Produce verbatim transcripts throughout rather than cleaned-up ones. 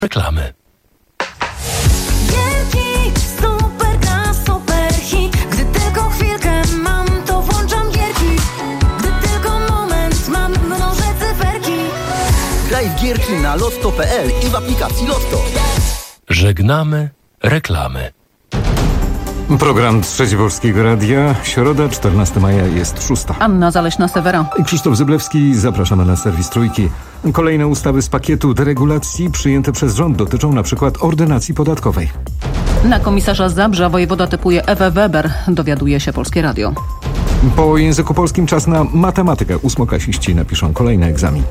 Reklamy. Gierki, super gra, super hit. Gdy tylko chwilkę mam, to włączam gierki. Gdy tylko moment mam, mnożę cyferki. Graj w gierki na lotto kropka p l i w aplikacji Lotto. Żegnamy reklamy. Program Trzeci Polskiego Radia. Środa, czternastego maja, jest szósta. Anna Zaleśna-Sewera I Krzysztof Zyblewski. Zapraszamy na serwis Trójki. Kolejne ustawy z pakietu deregulacji przyjęte przez rząd dotyczą na przykład ordynacji podatkowej. Na komisarza Zabrza wojewoda typuje Ewę Weber, dowiaduje się Polskie Radio. Po języku polskim czas na matematykę. Ósmoklasiści napiszą kolejny egzamin.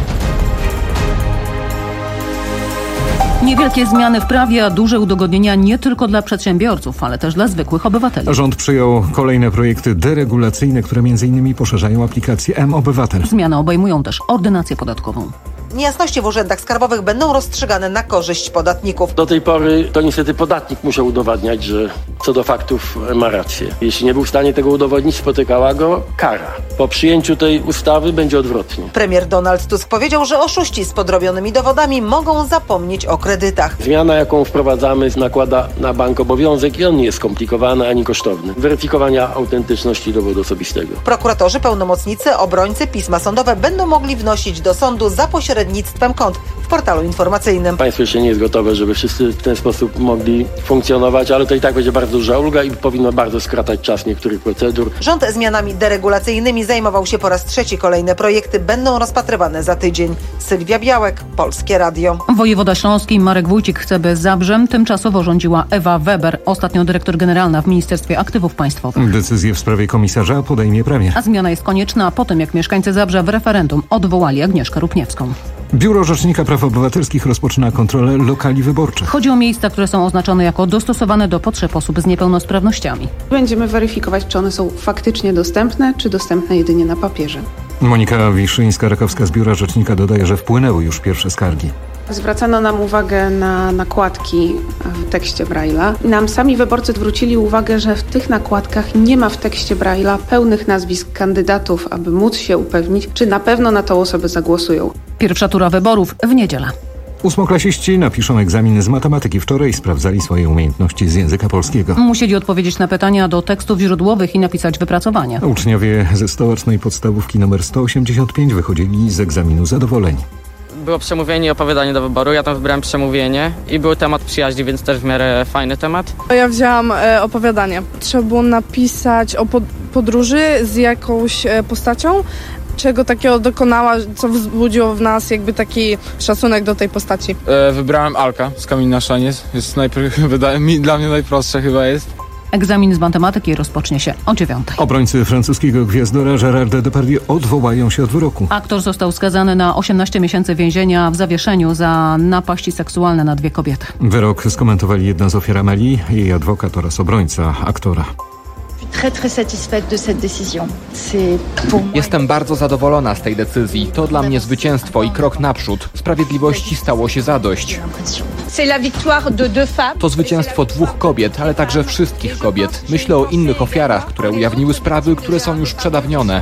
Niewielkie zmiany w prawie, a duże udogodnienia nie tylko dla przedsiębiorców, ale też dla zwykłych obywateli. Rząd przyjął kolejne projekty deregulacyjne, które między innymi poszerzają aplikację M-Obywatel. Zmiany obejmują też ordynację podatkową. Niejasności w urzędach skarbowych będą rozstrzygane na korzyść podatników. Do tej pory to niestety podatnik musiał udowadniać, że co do faktów ma rację. Jeśli nie był w stanie tego udowodnić, spotykała go kara. Po przyjęciu tej ustawy będzie odwrotnie. Premier Donald Tusk powiedział, że oszuści z podrobionymi dowodami mogą zapomnieć o kredytach. Zmiana, jaką wprowadzamy, nakłada na bank obowiązek i on nie jest skomplikowany ani kosztowny. Weryfikowania autentyczności dowodu osobistego. Prokuratorzy, pełnomocnicy, obrońcy, pisma sądowe będą mogli wnosić do sądu za pośrednictwem kont w portalu informacyjnym. Państwo jeszcze nie jest gotowe, żeby wszyscy w ten sposób mogli funkcjonować, ale to i tak będzie bardzo duża ulga i powinno bardzo skratać czas niektórych procedur. Rząd zmianami deregulacyjnymi zajmował się po raz trzeci. Kolejne projekty będą rozpatrywane za tydzień. Sylwia Białek, Polskie Radio. Wojewoda śląski Marek Wójcik chce, by Zabrzem tymczasowo rządziła Ewa Weber, ostatnio dyrektor generalna w Ministerstwie Aktywów Państwowych. Decyzję w sprawie komisarza podejmie premier. A zmiana jest konieczna po tym, jak mieszkańcy Zabrza w referendum odwołali Agnieszkę Rupniewską. Biuro Rzecznika Praw Obywatelskich rozpoczyna kontrolę lokali wyborczych. Chodzi o miejsca, które są oznaczone jako dostosowane do potrzeb osób z niepełnosprawnościami. Będziemy weryfikować, czy one są faktycznie dostępne, czy dostępne jedynie na papierze. Monika Wiszyńska-Rakowska z Biura Rzecznika dodaje, że wpłynęły już pierwsze skargi. Zwracano nam uwagę na nakładki w tekście Braille'a. Nam sami wyborcy zwrócili uwagę, że w tych nakładkach nie ma w tekście Braille'a pełnych nazwisk kandydatów, aby móc się upewnić, czy na pewno na tą osobę zagłosują. Pierwsza tura wyborów w niedzielę. Ósmoklasiści napiszą egzamin z matematyki. Wczoraj sprawdzali swoje umiejętności z języka polskiego. Musieli odpowiedzieć na pytania do tekstów źródłowych i napisać wypracowania. Uczniowie ze stołecznej podstawówki nr sto osiemdziesiąt pięć wychodzili z egzaminu zadowoleni. Było przemówienie i opowiadanie do wyboru. Ja tam wybrałem przemówienie i był temat przyjaźni, więc też w miarę fajny temat. Ja wzięłam e, opowiadanie. Trzeba było napisać o pod- podróży z jakąś e, postacią, czego takiego dokonała, co wzbudziło w nas jakby taki szacunek do tej postaci. E, wybrałem Alka z Kamień na Szaniec. Jest najpr- wydaje mi, dla mnie najprostsze chyba jest. Egzamin z matematyki rozpocznie się o dziewiątej. Obrońcy francuskiego gwiazdora Gérarda Depardieu odwołają się od wyroku. Aktor został skazany na osiemnaście miesięcy więzienia w zawieszeniu za napaści seksualne na dwie kobiety. Wyrok skomentowali jedna z ofiar Amélie, jej adwokat oraz obrońca aktora. Jestem bardzo zadowolona z tej decyzji. To dla mnie zwycięstwo i krok naprzód. Sprawiedliwości stało się zadość. To zwycięstwo dwóch kobiet, ale także wszystkich kobiet. Myślę o innych ofiarach, które ujawniły sprawy, które są już przedawnione.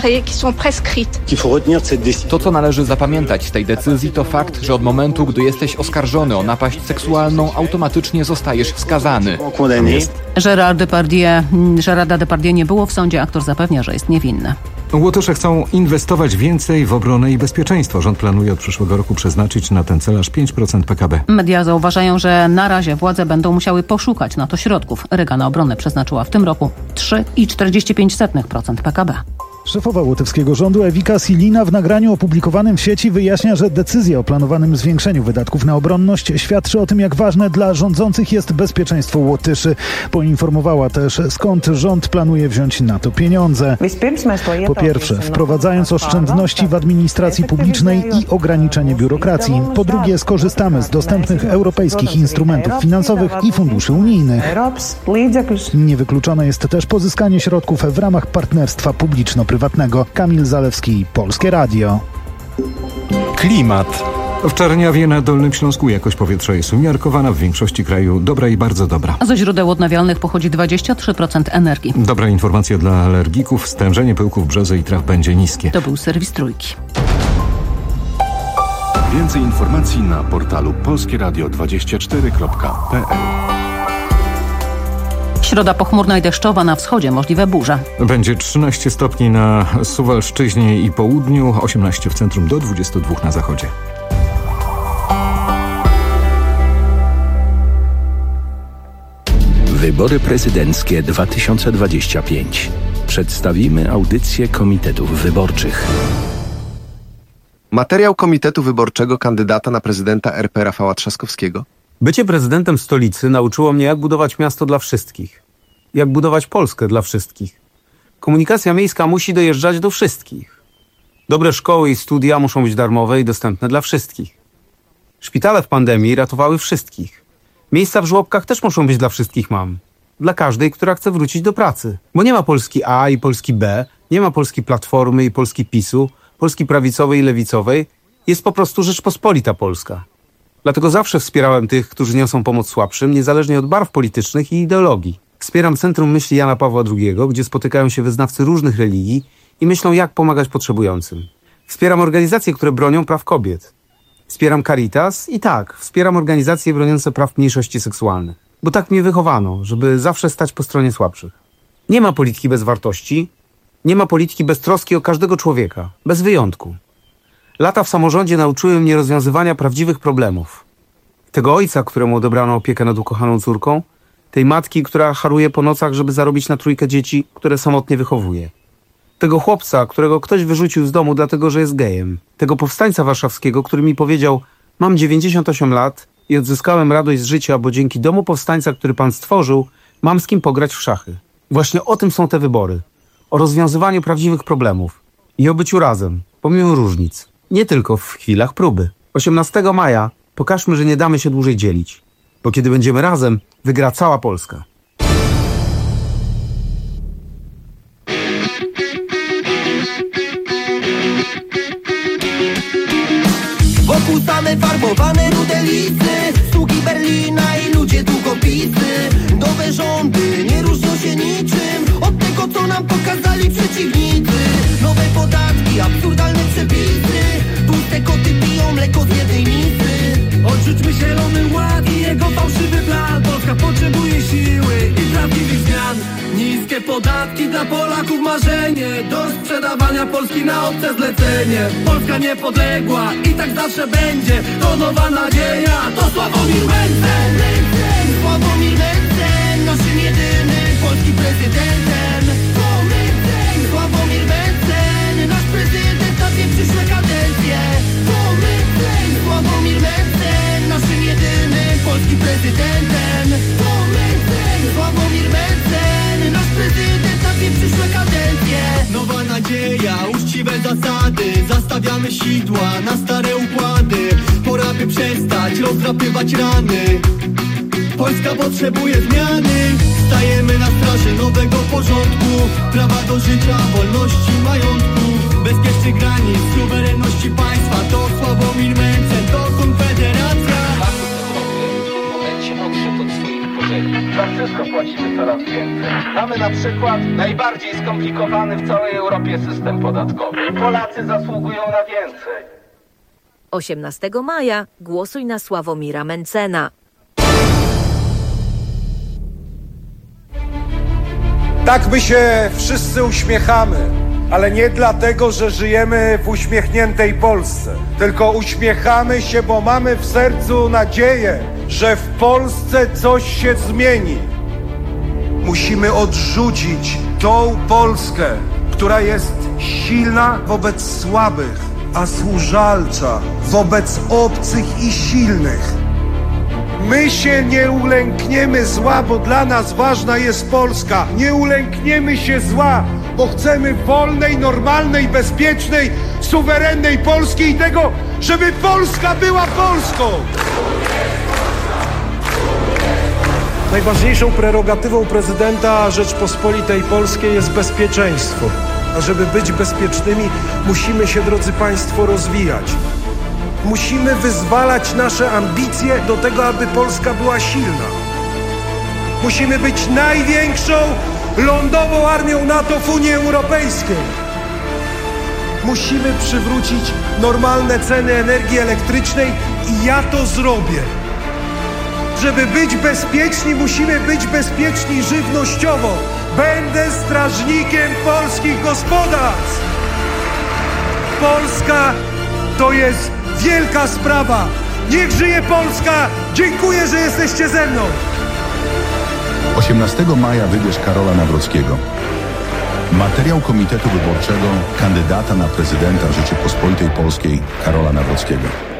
To, co należy zapamiętać z tej decyzji, to fakt, że od momentu, gdy jesteś oskarżony o napaść seksualną, automatycznie zostajesz skazany. Gérard Depardieu, Gérarda Depardieu nie było w sądzie. Aktor zapewnia, że jest niewinny. Łotysze chcą inwestować więcej w obronę i bezpieczeństwo. Rząd planuje od przyszłego roku przeznaczyć na ten cel aż pięć procent P K B. Media zauważają, że na razie władze będą musiały poszukać na to środków. Ryga na obronę przeznaczyła w tym roku trzy przecinek czterdzieści pięć procent P K B. Szefowa łotewskiego rządu Ewika Silina w nagraniu opublikowanym w sieci wyjaśnia, że decyzja o planowanym zwiększeniu wydatków na obronność świadczy o tym, jak ważne dla rządzących jest bezpieczeństwo Łotyszy. Poinformowała też, skąd rząd planuje wziąć na to pieniądze. Po pierwsze, wprowadzając oszczędności w administracji publicznej i ograniczenie biurokracji. Po drugie, skorzystamy z dostępnych europejskich instrumentów finansowych i funduszy unijnych. Niewykluczone jest też pozyskanie środków w ramach partnerstwa publiczno-prywatnego. Kamil Zalewski, Polskie Radio. Klimat. W Czerniawie na Dolnym Śląsku jakość powietrza jest umiarkowana, w większości kraju dobra i bardzo dobra. Ze źródeł odnawialnych pochodzi dwadzieścia trzy procent energii. Dobra informacja dla alergików. Stężenie pyłków brzozy i traw będzie niskie. To był serwis Trójki. Więcej informacji na portalu polskie radio dwadzieścia cztery kropka p l. Środa pochmurna i deszczowa, na wschodzie możliwe burze. Będzie trzynaście stopni na Suwalszczyźnie i południu, osiemnaście w centrum, do dwudziestu dwóch na zachodzie. Wybory prezydenckie dwa tysiące dwadzieścia pięć. Przedstawimy audycję komitetów wyborczych. Materiał Komitetu Wyborczego kandydata na prezydenta R P Rafała Trzaskowskiego. Bycie prezydentem stolicy nauczyło mnie, jak budować miasto dla wszystkich. Jak budować Polskę dla wszystkich. Komunikacja miejska musi dojeżdżać do wszystkich. Dobre szkoły i studia muszą być darmowe i dostępne dla wszystkich. Szpitale w pandemii ratowały wszystkich. Miejsca w żłobkach też muszą być dla wszystkich mam. Dla każdej, która chce wrócić do pracy. Bo nie ma Polski A i Polski B, nie ma Polski Platformy i Polski PiSu, Polski prawicowej i lewicowej. Jest po prostu Rzeczpospolita Polska. Dlatego zawsze wspierałem tych, którzy niosą pomoc słabszym, niezależnie od barw politycznych i ideologii. Wspieram Centrum Myśli Jana Pawła drugiego, gdzie spotykają się wyznawcy różnych religii i myślą, jak pomagać potrzebującym. Wspieram organizacje, które bronią praw kobiet. Wspieram Caritas i tak, wspieram organizacje broniące praw mniejszości seksualnych. Bo tak mnie wychowano, żeby zawsze stać po stronie słabszych. Nie ma polityki bez wartości, nie ma polityki bez troski o każdego człowieka, bez wyjątku. Lata w samorządzie nauczyły mnie rozwiązywania prawdziwych problemów. Tego ojca, któremu odebrano opiekę nad ukochaną córką, tej matki, która haruje po nocach, żeby zarobić na trójkę dzieci, które samotnie wychowuje. Tego chłopca, którego ktoś wyrzucił z domu dlatego, że jest gejem. Tego powstańca warszawskiego, który mi powiedział: mam dziewięćdziesiąt osiem lat i odzyskałem radość z życia, bo dzięki domu powstańca, który pan stworzył, mam z kim pograć w szachy. Właśnie o tym są te wybory. O rozwiązywaniu prawdziwych problemów. I o byciu razem, pomimo różnic. Nie tylko w chwilach próby. osiemnastego maja pokażmy, że nie damy się dłużej dzielić. Bo kiedy będziemy razem, wygra cała Polska. Wokół same farbowane rudelicy, sługi Berlina i ludzie długopisy. Nowe rządy nie różnią się niczym od tego, co nam pokazali przeciwnicy. Nowe podatki, absurdalne przepisy, tłuste koty piją mleko z jednej misy. Odrzućmy zielony ład i jego fałszywy plan. Polska potrzebuje siły i prawdziwych zmian. Niskie podatki dla Polaków marzenie, do sprzedawania Polski na obce zlecenie. Polska niepodległa i tak zawsze będzie, to nowa nadzieja, to Sławomir Mencen. Sławomir Mencen, naszym jedynym polskim prezydentem. To Mencen, Sławomir Mencen, nasz prezydent na dwie przyszłe kadencje. To Mencen, Sławomir Mencen, naszym jedynym polskim prezydentem. To Mencen, Sławomir Mencen, nasz prezydent na dwie przyszłe kadencje. Nowa nadzieja, uczciwe zasady, zastawiamy sidła na stare układy. Pora by przestać rozdrapywać rany. Polska potrzebuje zmiany. Stajemy na straży nowego porządku, prawa do życia, wolności, majątku, bezpiecznych granic, suwerenności państwa. To Sławomir Mencen, to Konfederacja. W momencie odszedł od swoich korzeni. Za wszystko płacimy coraz więcej. Mamy na przykład najbardziej skomplikowany w całej Europie system podatkowy. Polacy zasługują na więcej. osiemnastego maja głosuj na Sławomira Mencena. Tak my się wszyscy uśmiechamy, ale nie dlatego, że żyjemy w uśmiechniętej Polsce, tylko uśmiechamy się, bo mamy w sercu nadzieję, że w Polsce coś się zmieni. Musimy odrzucić tą Polskę, która jest silna wobec słabych, a służalcza wobec obcych i silnych. My się nie ulękniemy zła, bo dla nas ważna jest Polska. Nie ulękniemy się zła, bo chcemy wolnej, normalnej, bezpiecznej, suwerennej Polski i tego, żeby Polska była Polską. Najważniejszą prerogatywą prezydenta Rzeczpospolitej Polskiej jest bezpieczeństwo. A żeby być bezpiecznymi, musimy się, drodzy Państwo, rozwijać. Musimy wyzwalać nasze ambicje do tego, aby Polska była silna. Musimy być największą lądową armią NATO w Unii Europejskiej. musimy przywrócić normalne ceny energii elektrycznej i ja to zrobię. Żeby być bezpieczni, musimy być bezpieczni żywnościowo. Będę strażnikiem polskich gospodarstw. Polska to jest wielka sprawa. Niech żyje Polska! Dziękuję, że jesteście ze mną! osiemnastego maja wybierz Karola Nawrockiego. Materiał Komitetu Wyborczego kandydata na prezydenta Rzeczypospolitej Polskiej Karola Nawrockiego.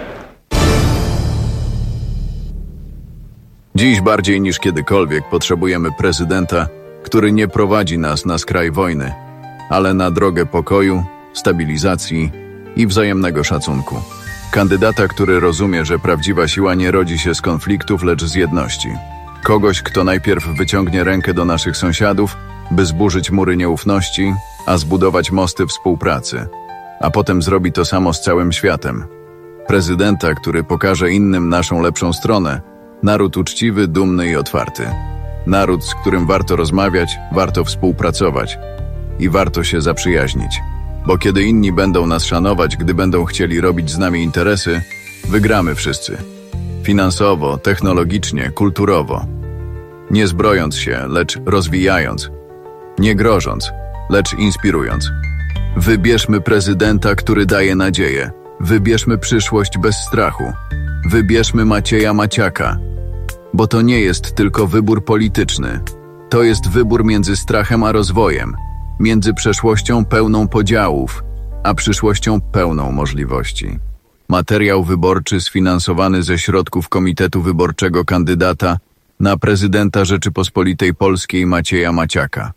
Dziś bardziej niż kiedykolwiek potrzebujemy prezydenta, który nie prowadzi nas na skraj wojny, ale na drogę pokoju, stabilizacji i wzajemnego szacunku. Kandydata, który rozumie, że prawdziwa siła nie rodzi się z konfliktów, lecz z jedności. Kogoś, kto najpierw wyciągnie rękę do naszych sąsiadów, by zburzyć mury nieufności, a zbudować mosty współpracy, a potem zrobi to samo z całym światem. Prezydenta, który pokaże innym naszą lepszą stronę, naród uczciwy, dumny i otwarty. Naród, z którym warto rozmawiać, warto współpracować i warto się zaprzyjaźnić. Bo kiedy inni będą nas szanować, gdy będą chcieli robić z nami interesy, wygramy wszyscy. Finansowo, technologicznie, kulturowo. Nie zbrojąc się, lecz rozwijając. Nie grożąc, lecz inspirując. Wybierzmy prezydenta, który daje nadzieję. Wybierzmy przyszłość bez strachu. Wybierzmy Macieja Maciaka. Bo to nie jest tylko wybór polityczny. To jest wybór między strachem a rozwojem. Między przeszłością pełną podziałów, a przyszłością pełną możliwości. Materiał wyborczy sfinansowany ze środków Komitetu Wyborczego kandydata na prezydenta Rzeczypospolitej Polskiej Macieja Maciaka.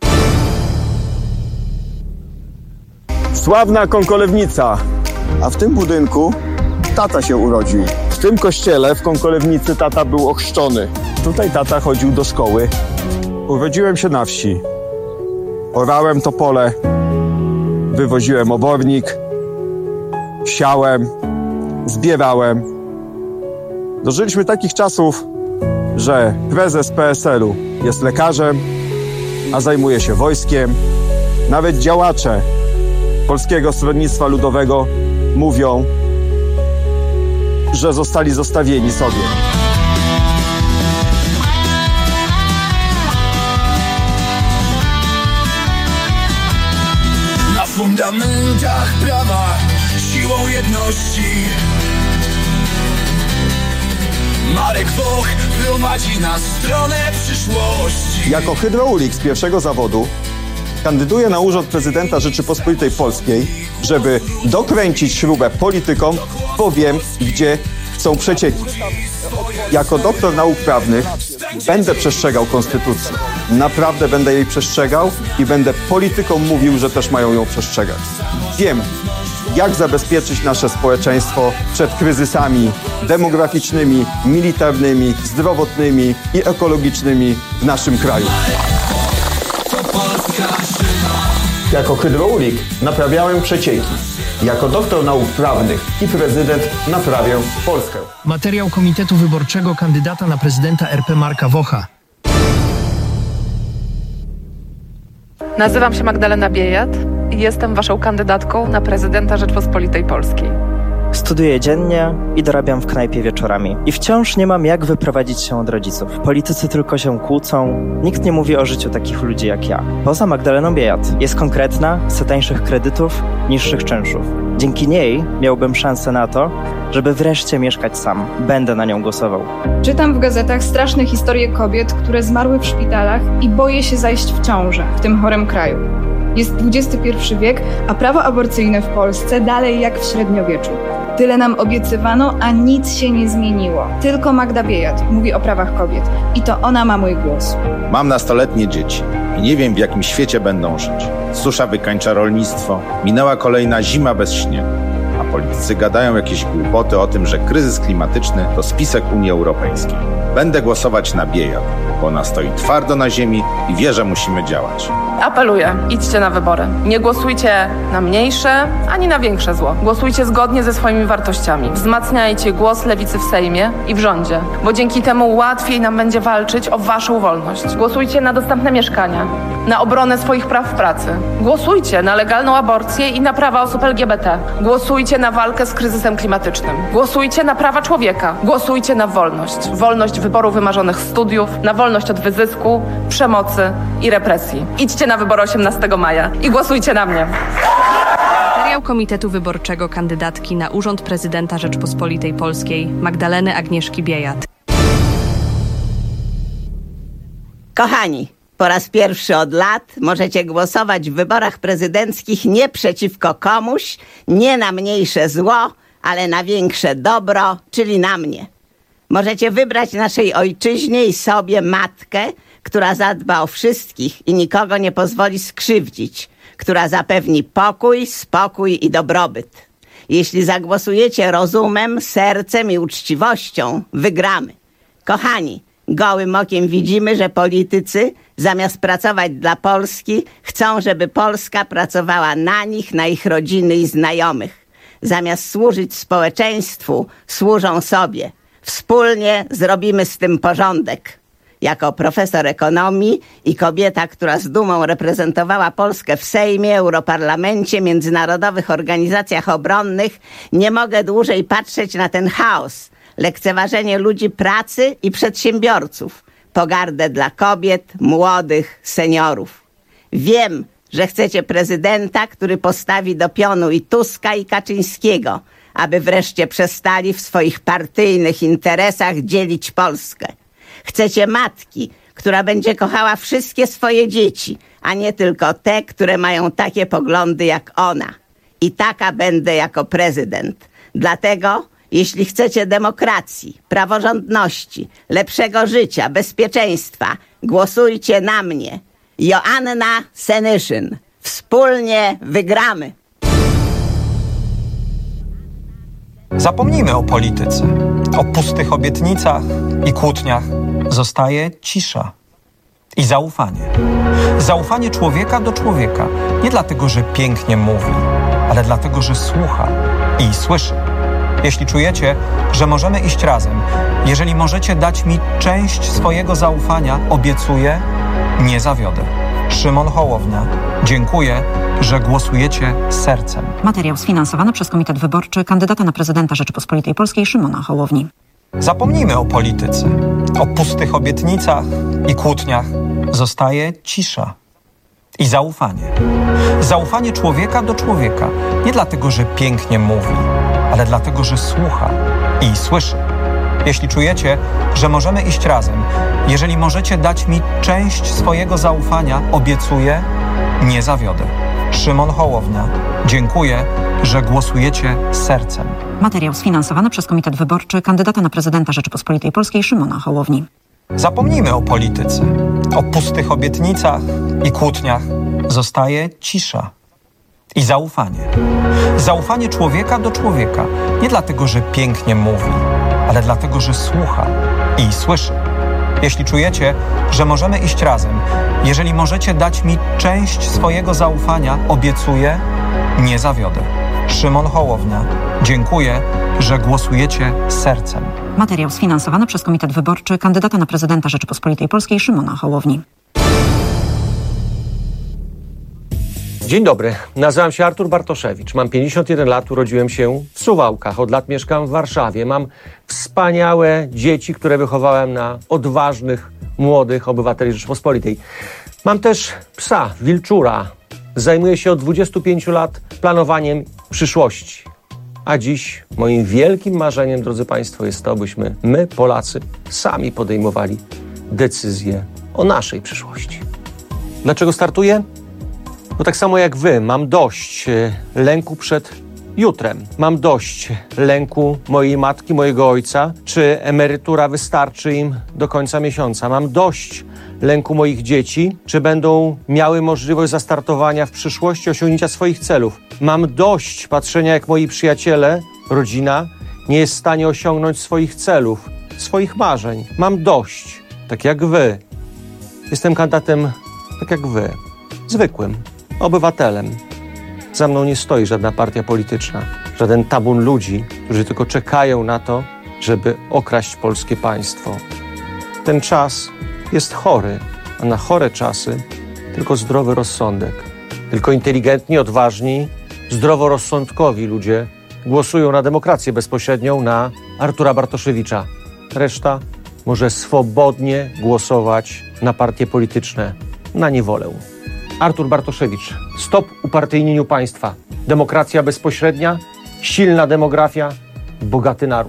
Sławna Kąkolewnica, a w tym budynku tata się urodził. W tym kościele w Kąkolewnicy tata był ochrzczony. Tutaj tata chodził do szkoły. Urodziłem się na wsi. Orałem to pole, wywoziłem obornik, siałem, zbierałem. Dożyliśmy takich czasów, że prezes P S L u jest lekarzem, a zajmuje się wojskiem. Nawet działacze Polskiego Stronnictwa Ludowego mówią, że zostali zostawieni sobie. Na fundamentach prawa, siłą jedności Marek Woch prowadzi na stronę przyszłości. Jako hydraulik z pierwszego zawodu kandyduję na urząd prezydenta Rzeczypospolitej Polskiej, żeby dokręcić śrubę politykom, bo wiem, gdzie są przecieki. Jako doktor nauk prawnych będę przestrzegał konstytucji. Naprawdę będę jej przestrzegał i będę politykom mówił, że też mają ją przestrzegać. Wiem, jak zabezpieczyć nasze społeczeństwo przed kryzysami demograficznymi, militarnymi, zdrowotnymi i ekologicznymi w naszym kraju. Jako hydraulik naprawiałem przecieki. Jako doktor nauk prawnych i prezydent naprawię Polskę. Materiał Komitetu Wyborczego kandydata na prezydenta R P Marka Wocha. Nazywam się Magdalena Biejat i jestem waszą kandydatką na prezydenta Rzeczpospolitej Polskiej. Studiuję dziennie i dorabiam w knajpie wieczorami. I wciąż nie mam jak wyprowadzić się od rodziców. Politycy tylko się kłócą. Nikt nie mówi o życiu takich ludzi jak ja. Poza Magdaleną Biejat. Jest konkretna, chce tańszych kredytów, niższych czynszów. Dzięki niej miałbym szansę na to, żeby wreszcie mieszkać sam. Będę na nią głosował. Czytam w gazetach straszne historie kobiet, które zmarły w szpitalach i boję się zajść w ciążę w tym chorym kraju. Jest dwudziesty pierwszy wiek, a prawo aborcyjne w Polsce dalej jak w średniowieczu. Tyle nam obiecywano, a nic się nie zmieniło. Tylko Magda Biejat mówi o prawach kobiet i to ona ma mój głos. Mam nastoletnie dzieci i nie wiem, w jakim świecie będą żyć. Susza wykańcza rolnictwo, minęła kolejna zima bez śniegu, a politycy gadają jakieś głupoty o tym, że kryzys klimatyczny to spisek Unii Europejskiej. Będę głosować na Biejat, bo ona stoi twardo na ziemi i wie, że musimy działać. Apeluję, idźcie na wybory. Nie głosujcie na mniejsze, ani na większe zło. Głosujcie zgodnie ze swoimi wartościami. Wzmacniajcie głos lewicy w Sejmie i w rządzie, bo dzięki temu łatwiej nam będzie walczyć o waszą wolność. Głosujcie na dostępne mieszkania, na obronę swoich praw w pracy. Głosujcie na legalną aborcję i na prawa osób L G B T. Głosujcie na walkę z kryzysem klimatycznym. Głosujcie na prawa człowieka. Głosujcie na wolność. Wolność wyboru wymarzonych studiów, na wolność od wyzysku, przemocy i represji. Idźcie na wybory osiemnastego maja i głosujcie na mnie. Materiał Komitetu Wyborczego kandydatki na urząd prezydenta Rzeczpospolitej Polskiej Magdaleny Agnieszki Biejat. Kochani, po raz pierwszy od lat możecie głosować w wyborach prezydenckich nie przeciwko komuś, nie na mniejsze zło, ale na większe dobro, czyli na mnie. Możecie wybrać naszej ojczyźnie i sobie matkę, która zadba o wszystkich i nikogo nie pozwoli skrzywdzić, która zapewni pokój, spokój i dobrobyt. Jeśli zagłosujecie rozumem, sercem i uczciwością, wygramy. Kochani, gołym okiem widzimy, że politycy zamiast pracować dla Polski, chcą, żeby Polska pracowała na nich, na ich rodziny i znajomych. Zamiast służyć społeczeństwu, służą sobie. Wspólnie zrobimy z tym porządek. Jako profesor ekonomii i kobieta, która z dumą reprezentowała Polskę w Sejmie, Europarlamencie, międzynarodowych organizacjach obronnych, nie mogę dłużej patrzeć na ten chaos, lekceważenie ludzi pracy i przedsiębiorców, pogardę dla kobiet, młodych, seniorów. Wiem, że chcecie prezydenta, który postawi do pionu i Tuska, i Kaczyńskiego, aby wreszcie przestali w swoich partyjnych interesach dzielić Polskę. Chcecie matki, która będzie kochała wszystkie swoje dzieci, a nie tylko te, które mają takie poglądy jak ona. I taka będę jako prezydent. Dlatego, jeśli chcecie demokracji, praworządności, lepszego życia, bezpieczeństwa, głosujcie na mnie. Joanna Senyszyn. Wspólnie wygramy. Zapomnijmy o polityce, o pustych obietnicach i kłótniach. Zostaje cisza i zaufanie. Zaufanie człowieka do człowieka. Nie dlatego, że pięknie mówi, ale dlatego, że słucha i słyszy. Jeśli czujecie, że możemy iść razem, jeżeli możecie dać mi część swojego zaufania, obiecuję, nie zawiodę. Szymon Hołownia. Dziękuję, że głosujecie sercem. Materiał sfinansowany przez Komitet Wyborczy kandydata na prezydenta Rzeczypospolitej Polskiej Szymona Hołowni. Zapomnijmy o polityce, o pustych obietnicach i kłótniach. Zostaje cisza i zaufanie. Zaufanie człowieka do człowieka. Nie dlatego, że pięknie mówi, ale dlatego, że słucha i słyszy. Jeśli czujecie, że możemy iść razem, jeżeli możecie dać mi część swojego zaufania, obiecuję, nie zawiodę. Szymon Hołownia. Dziękuję, że głosujecie sercem. Materiał sfinansowany przez Komitet Wyborczy kandydata na prezydenta Rzeczypospolitej Polskiej Szymona Hołowni. Zapomnijmy o polityce, o pustych obietnicach i kłótniach. Zostaje cisza i zaufanie. Zaufanie człowieka do człowieka. Nie dlatego, że pięknie mówi, ale dlatego, że słucha i słyszy. Jeśli czujecie, że możemy iść razem, jeżeli możecie dać mi część swojego zaufania, obiecuję, nie zawiodę. Szymon Hołownia. Dziękuję, że głosujecie sercem. Materiał sfinansowany przez Komitet Wyborczy kandydata na prezydenta Rzeczypospolitej Polskiej Szymona Hołowni. Dzień dobry, nazywam się Artur Bartoszewicz, mam pięćdziesiąt jeden lat, urodziłem się w Suwałkach, od lat mieszkam w Warszawie, mam wspaniałe dzieci, które wychowałem na odważnych, młodych obywateli Rzeczypospolitej. Mam też psa, wilczura, zajmuję się od dwudziestu pięciu lat planowaniem przyszłości. A dziś moim wielkim marzeniem, drodzy Państwo, jest to, byśmy my, Polacy, sami podejmowali decyzje o naszej przyszłości. Dlaczego startuję? Bo tak samo jak wy, mam dość lęku przed jutrem. Mam dość lęku mojej matki, mojego ojca, czy emerytura wystarczy im do końca miesiąca. Mam dość lęku moich dzieci, czy będą miały możliwość zastartowania w przyszłości, osiągnięcia swoich celów. Mam dość patrzenia, jak moi przyjaciele, rodzina nie jest w stanie osiągnąć swoich celów, swoich marzeń. Mam dość, tak jak wy. Jestem kandydatem tak jak wy. zwykłym obywatelem. Za mną nie stoi żadna partia polityczna, żaden tabun ludzi, którzy tylko czekają na to, żeby okraść polskie państwo. Ten czas jest chory, a na chore czasy tylko zdrowy rozsądek. Tylko inteligentni, odważni, zdroworozsądkowi ludzie głosują na demokrację bezpośrednią, na Artura Bartoszewicza. Reszta może swobodnie głosować na partie polityczne, na niewolę. Artur Bartoszewicz. Stop upartyjnieniu państwa. Demokracja bezpośrednia, silna demografia, bogaty naród.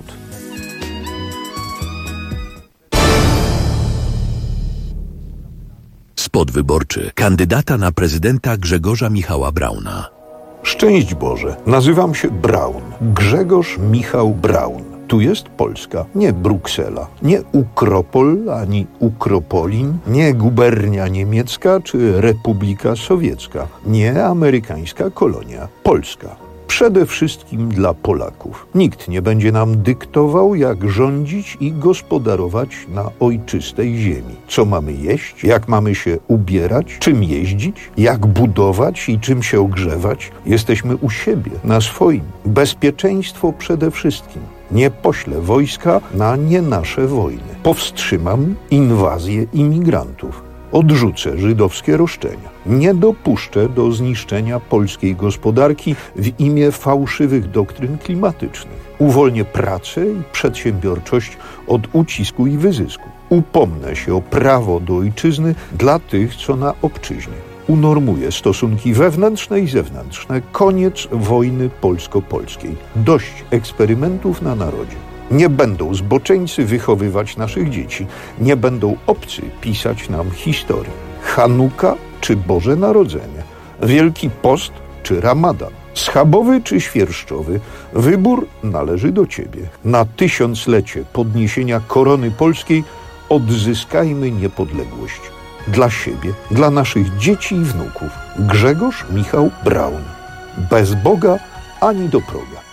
Spot wyborczy kandydata na prezydenta Grzegorza Michała Brauna. Szczęść Boże, nazywam się Braun. Grzegorz Michał Braun. Tu jest Polska, nie Bruksela, nie Ukropol ani Ukropolin, nie gubernia niemiecka czy Republika Sowiecka, nie amerykańska kolonia. Polska. Przede wszystkim dla Polaków. Nikt nie będzie nam dyktował, jak rządzić i gospodarować na ojczystej ziemi. Co mamy jeść, jak mamy się ubierać, czym jeździć, jak budować i czym się ogrzewać. Jesteśmy u siebie, na swoim. Bezpieczeństwo przede wszystkim. Nie poślę wojska na nie nasze wojny. Powstrzymam inwazję imigrantów. Odrzucę żydowskie roszczenia. Nie dopuszczę do zniszczenia polskiej gospodarki w imię fałszywych doktryn klimatycznych. Uwolnię pracę i przedsiębiorczość od ucisku i wyzysku. Upomnę się o prawo do ojczyzny dla tych, co na obczyźnie. Unormuję stosunki wewnętrzne i zewnętrzne. Koniec wojny polsko-polskiej. Dość eksperymentów na narodzie. Nie będą zboczeńcy wychowywać naszych dzieci. Nie będą obcy pisać nam historii. Chanuka czy Boże Narodzenie. Wielki Post czy Ramadan. Schabowy czy świerszczowy. Wybór należy do Ciebie. Na tysiąclecie podniesienia korony polskiej odzyskajmy niepodległość. Dla siebie, dla naszych dzieci i wnuków. Grzegorz Michał Braun. Bez Boga ani do proga.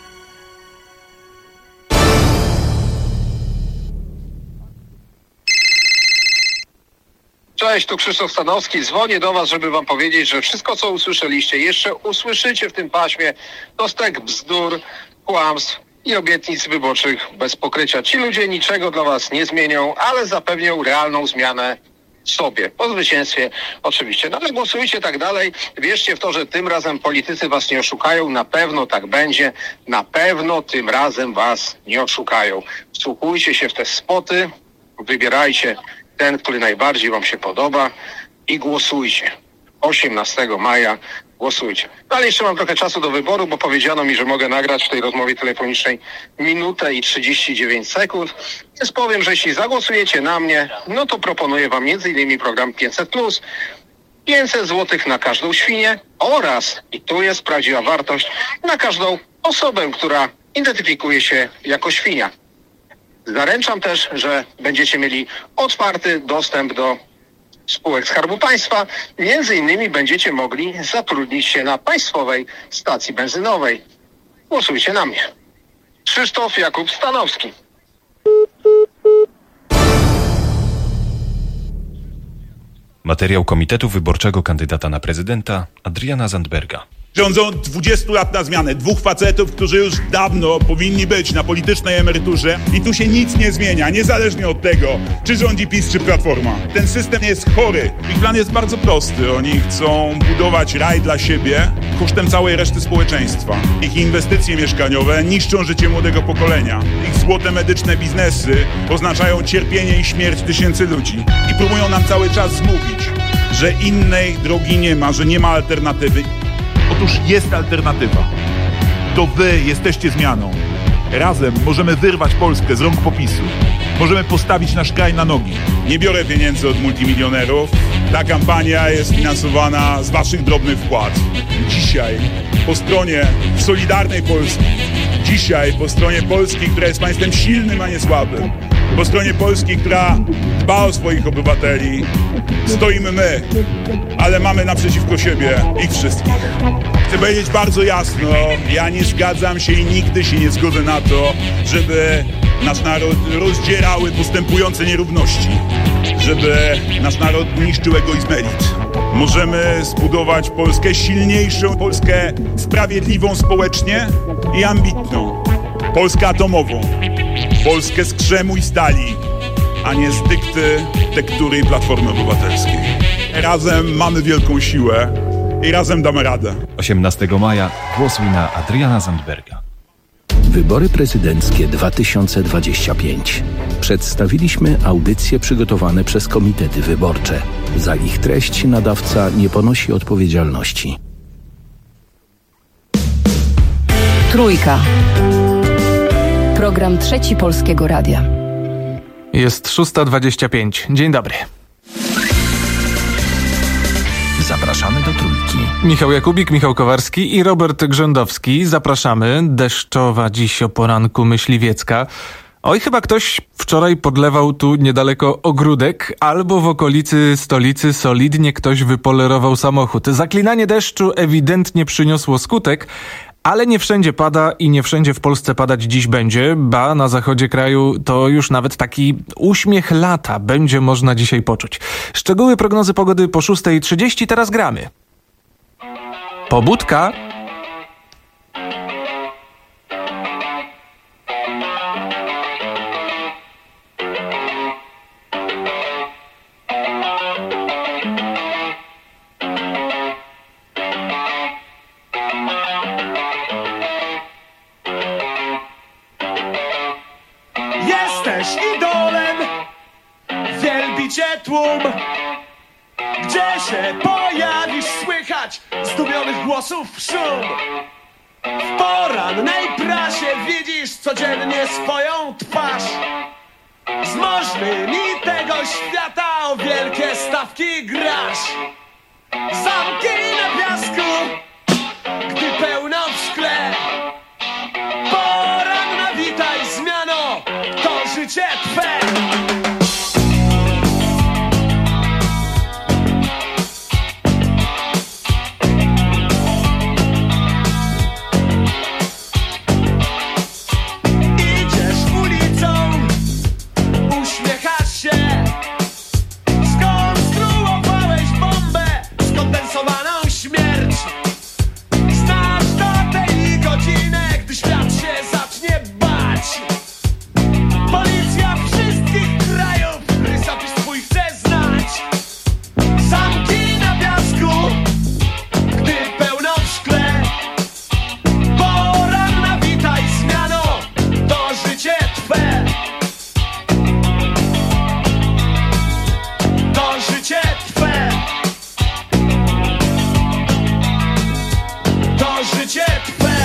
Cześć, tu Krzysztof Stanowski. Dzwonię do was, żeby wam powiedzieć, że wszystko, co usłyszeliście, jeszcze usłyszycie w tym paśmie, to stek bzdur, kłamstw i obietnic wyborczych bez pokrycia. Ci ludzie niczego dla was nie zmienią, ale zapewnią realną zmianę sobie. Po zwycięstwie oczywiście. No ale głosujcie tak dalej. Wierzcie w to, że tym razem politycy was nie oszukają. Na pewno tak będzie. Na pewno tym razem was nie oszukają. Wsłuchujcie się w te spoty. Wybierajcie ten, który najbardziej wam się podoba i głosujcie. osiemnastego maja głosujcie. No ale jeszcze mam trochę czasu do wyboru, bo powiedziano mi, że mogę nagrać w tej rozmowie telefonicznej minutę i trzydzieści dziewięć sekund. Więc powiem, że jeśli zagłosujecie na mnie, no to proponuję wam między innymi program pięćset plus, pięćset złotych na każdą świnię oraz, i tu jest prawdziwa wartość, na każdą osobę, która identyfikuje się jako świnia. Zaręczam też, że będziecie mieli otwarty dostęp do spółek Skarbu Państwa. Między innymi będziecie mogli zatrudnić się na państwowej stacji benzynowej. Głosujcie na mnie. Krzysztof Jakub Stanowski. Materiał Komitetu Wyborczego kandydata na prezydenta Adriana Zandberga. Rządzą dwudziestu lat na zmianę. Dwóch facetów, którzy już dawno powinni być na politycznej emeryturze i tu się nic nie zmienia, niezależnie od tego, czy rządzi PiS, czy Platforma. Ten system jest chory. Ich plan jest bardzo prosty. Oni chcą budować raj dla siebie kosztem całej reszty społeczeństwa. Ich inwestycje mieszkaniowe niszczą życie młodego pokolenia. Ich złote medyczne biznesy oznaczają cierpienie i śmierć tysięcy ludzi. I próbują nam cały czas zmówić, że innej drogi nie ma, że nie ma alternatywy. Otóż jest alternatywa. To wy jesteście zmianą. Razem możemy wyrwać Polskę z rąk PiSu. Możemy postawić nasz kraj na nogi. Nie biorę pieniędzy od multimilionerów. Ta kampania jest finansowana z waszych drobnych wpłat. Dzisiaj po stronie Solidarnej Polski, dzisiaj po stronie Polski, która jest państwem silnym, a nie słabym, po stronie Polski, która dba o swoich obywateli, stoimy my, ale mamy naprzeciwko siebie ich wszystkich. Chcę powiedzieć bardzo jasno, ja nie zgadzam się i nigdy się nie zgodzę na to, żeby nasz naród rozdzierały postępujące nierówności, żeby nasz naród niszczył egoizm elit. Możemy zbudować Polskę silniejszą, Polskę sprawiedliwą społecznie i ambitną. Polskę atomową, Polskę z krzemu i stali, a nie z dykty tektury i Platformy Obywatelskiej. Razem mamy wielką siłę i razem damy radę. osiemnastego maja głosuj na Adriana Zandberga. Wybory prezydenckie dwa tysiące dwudziesty piąty. Przedstawiliśmy audycje przygotowane przez komitety wyborcze. Za ich treść nadawca nie ponosi odpowiedzialności. Trójka. Program Trzeci Polskiego Radia. Jest szósta dwadzieścia pięć. Dzień dobry. Zapraszamy do Trójki. Michał Jakubik, Michał Kowarski i Robert Grzędowski. Zapraszamy. Deszczowa dziś o poranku Myśliwiecka. Oj, chyba ktoś wczoraj podlewał tu niedaleko ogródek, albo w okolicy stolicy solidnie ktoś wypolerował samochód. Zaklinanie deszczu ewidentnie przyniosło skutek, ale nie wszędzie pada i nie wszędzie w Polsce padać dziś będzie, ba na zachodzie kraju to już nawet taki uśmiech lata będzie można dzisiaj poczuć. Szczegóły prognozy pogody po szósta trzydzieści, teraz gramy. Pobudka. Jesteś idolem, wielbi cię tłum. Gdzie się pojawisz, słychać zdumionych głosów szum. W porannej prasie widzisz codziennie swoją twarz. Z możnymi tego świata o wielkie stawki grasz. Zamki na piasku, gdy pełno w szkle. Poranna, witaj zmiano, to życie twe. Idziesz ulicą, uśmiechasz się. Skonstruowałeś bombę, skondensowaną śmierć. Znasz datę i godzinę, gdy świat się zacznie bać. Policja wszystkich krajów rysopis twój chce znać. Zamki na piasku, gdy pełno w szkle. Poranna, witaj zmiano, to życie twe. To życie twe. To życie twe.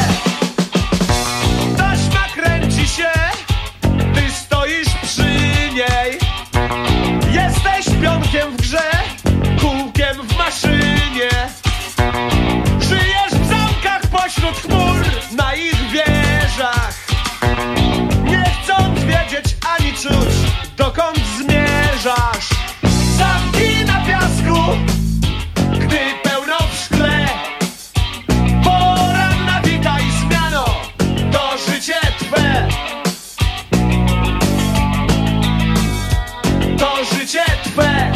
Taśma kręci się, ty stoisz przy niej. Jesteś pionkiem w grze, kółkiem w maszynie. Żyjesz w zamkach pośród chmur, na ich wieżach. Nie chcąc wiedzieć ani czuć, dokąd zmierzasz. Zamki na piasku, gdy pełno w szkle. Poranna, witaj zmiano, to życie twe. To życie twe.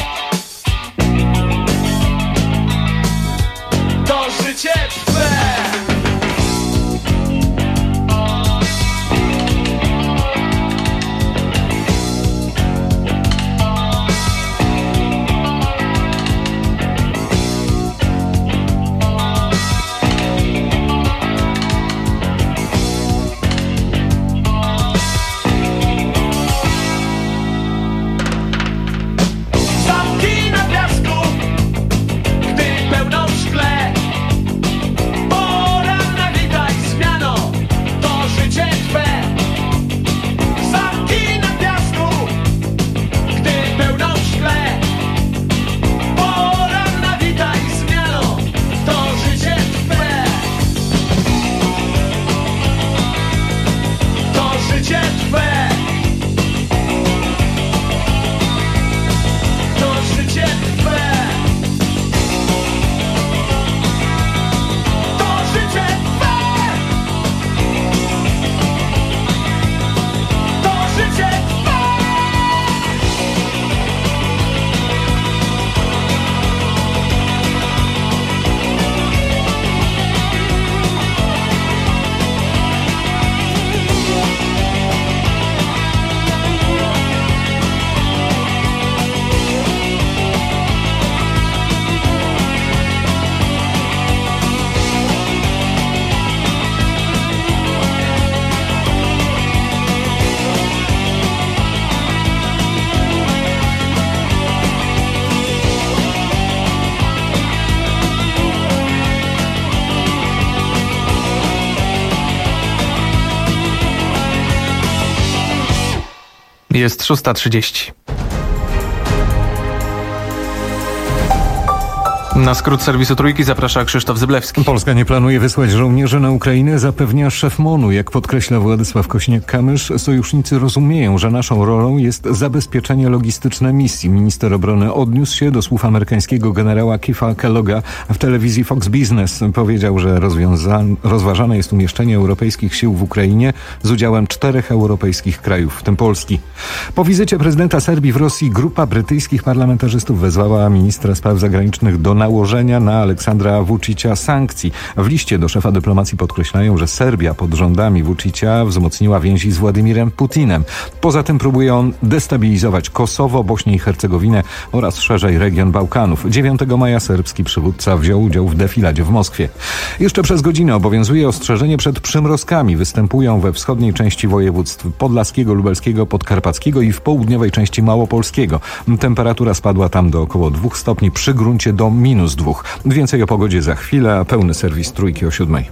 To życie twe. Jest szósta trzydzieści. Na skrót serwisu Trójki zaprasza Krzysztof Zyblewski. Polska nie planuje wysłać żołnierzy na Ukrainę, zapewnia szef MON-u. Jak podkreśla Władysław Kośniak-Kamysz, sojusznicy rozumieją, że naszą rolą jest zabezpieczenie logistyczne misji. Minister obrony odniósł się do słów amerykańskiego generała Keitha Kelloga w telewizji Fox Business. Powiedział, że rozwiąza- rozważane jest umieszczenie europejskich sił w Ukrainie z udziałem czterech europejskich krajów, w tym Polski. Po wizycie prezydenta Serbii w Rosji grupa brytyjskich parlamentarzystów wezwała ministra spraw zagranicznych do nałożenia na Aleksandra Vučića sankcji. W liście do szefa dyplomacji podkreślają, że Serbia pod rządami Vučića wzmocniła więzi z Władimirem Putinem. Poza tym próbuje on destabilizować Kosowo, Bośnię i Hercegowinę oraz szerzej region Bałkanów. dziewiątego maja serbski przywódca wziął udział w defiladzie w Moskwie. Jeszcze przez godzinę obowiązuje ostrzeżenie przed przymrozkami. Występują we wschodniej części województw podlaskiego, lubelskiego, podkarpackiego i w południowej części małopolskiego. Temperatura spadła tam do około dwóch stopni, przy gruncie do minus dwóch. Więcej o pogodzie za chwilę, a pełny serwis Trójki o siódmej.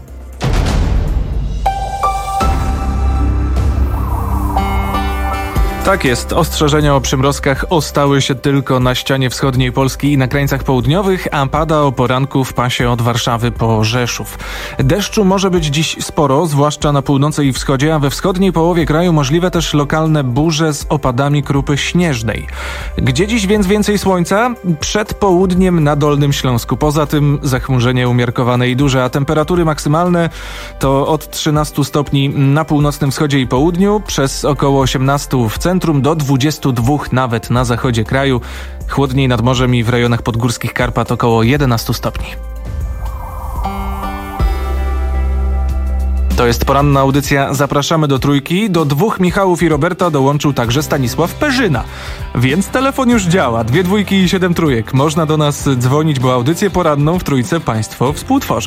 Tak jest. Ostrzeżenia o przymrozkach ostały się tylko na ścianie wschodniej Polski i na krańcach południowych, a pada o poranku w pasie od Warszawy po Rzeszów. Deszczu może być dziś sporo, zwłaszcza na północy i wschodzie, a we wschodniej połowie kraju możliwe też lokalne burze z opadami krupy śnieżnej. Gdzie dziś więc więcej słońca? Przed południem na Dolnym Śląsku. Poza tym zachmurzenie umiarkowane i duże, a temperatury maksymalne to od trzynastu stopni na północnym wschodzie i południu, przez około osiemnastu w centrum, centrum do dwudziestu dwóch nawet na zachodzie kraju. Chłodniej nad morzem i w rejonach podgórskich Karpat około jedenastu stopni. To jest poranna audycja. Zapraszamy do Trójki. Do dwóch Michałów i Roberta dołączył także Stanisław Perzyna. Więc telefon już działa. Dwie dwójki i siedem trójek. Można do nas dzwonić, bo audycję poranną w Trójce państwo współtworzą.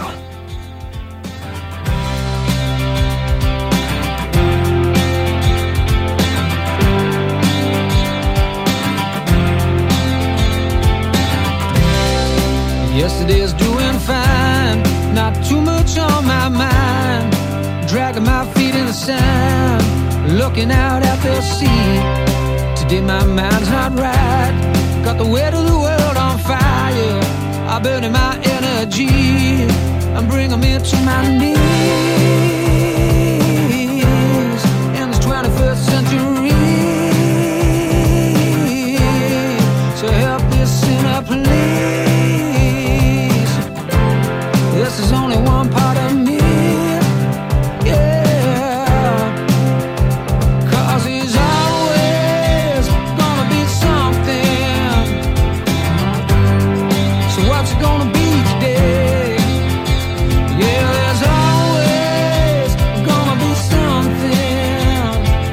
Yesterday's doing fine, not too much on my mind. Dragging my feet in the sand, looking out at the sea. Today my mind's not right, got the weight of the world on fire. I'm burning my energy, I'm bringing me to my knees. In this twenty-first century, so help this sinner please. This is only one part of me, yeah. Cause he's always gonna be something. So what's it gonna be today? Yeah, there's always gonna be something.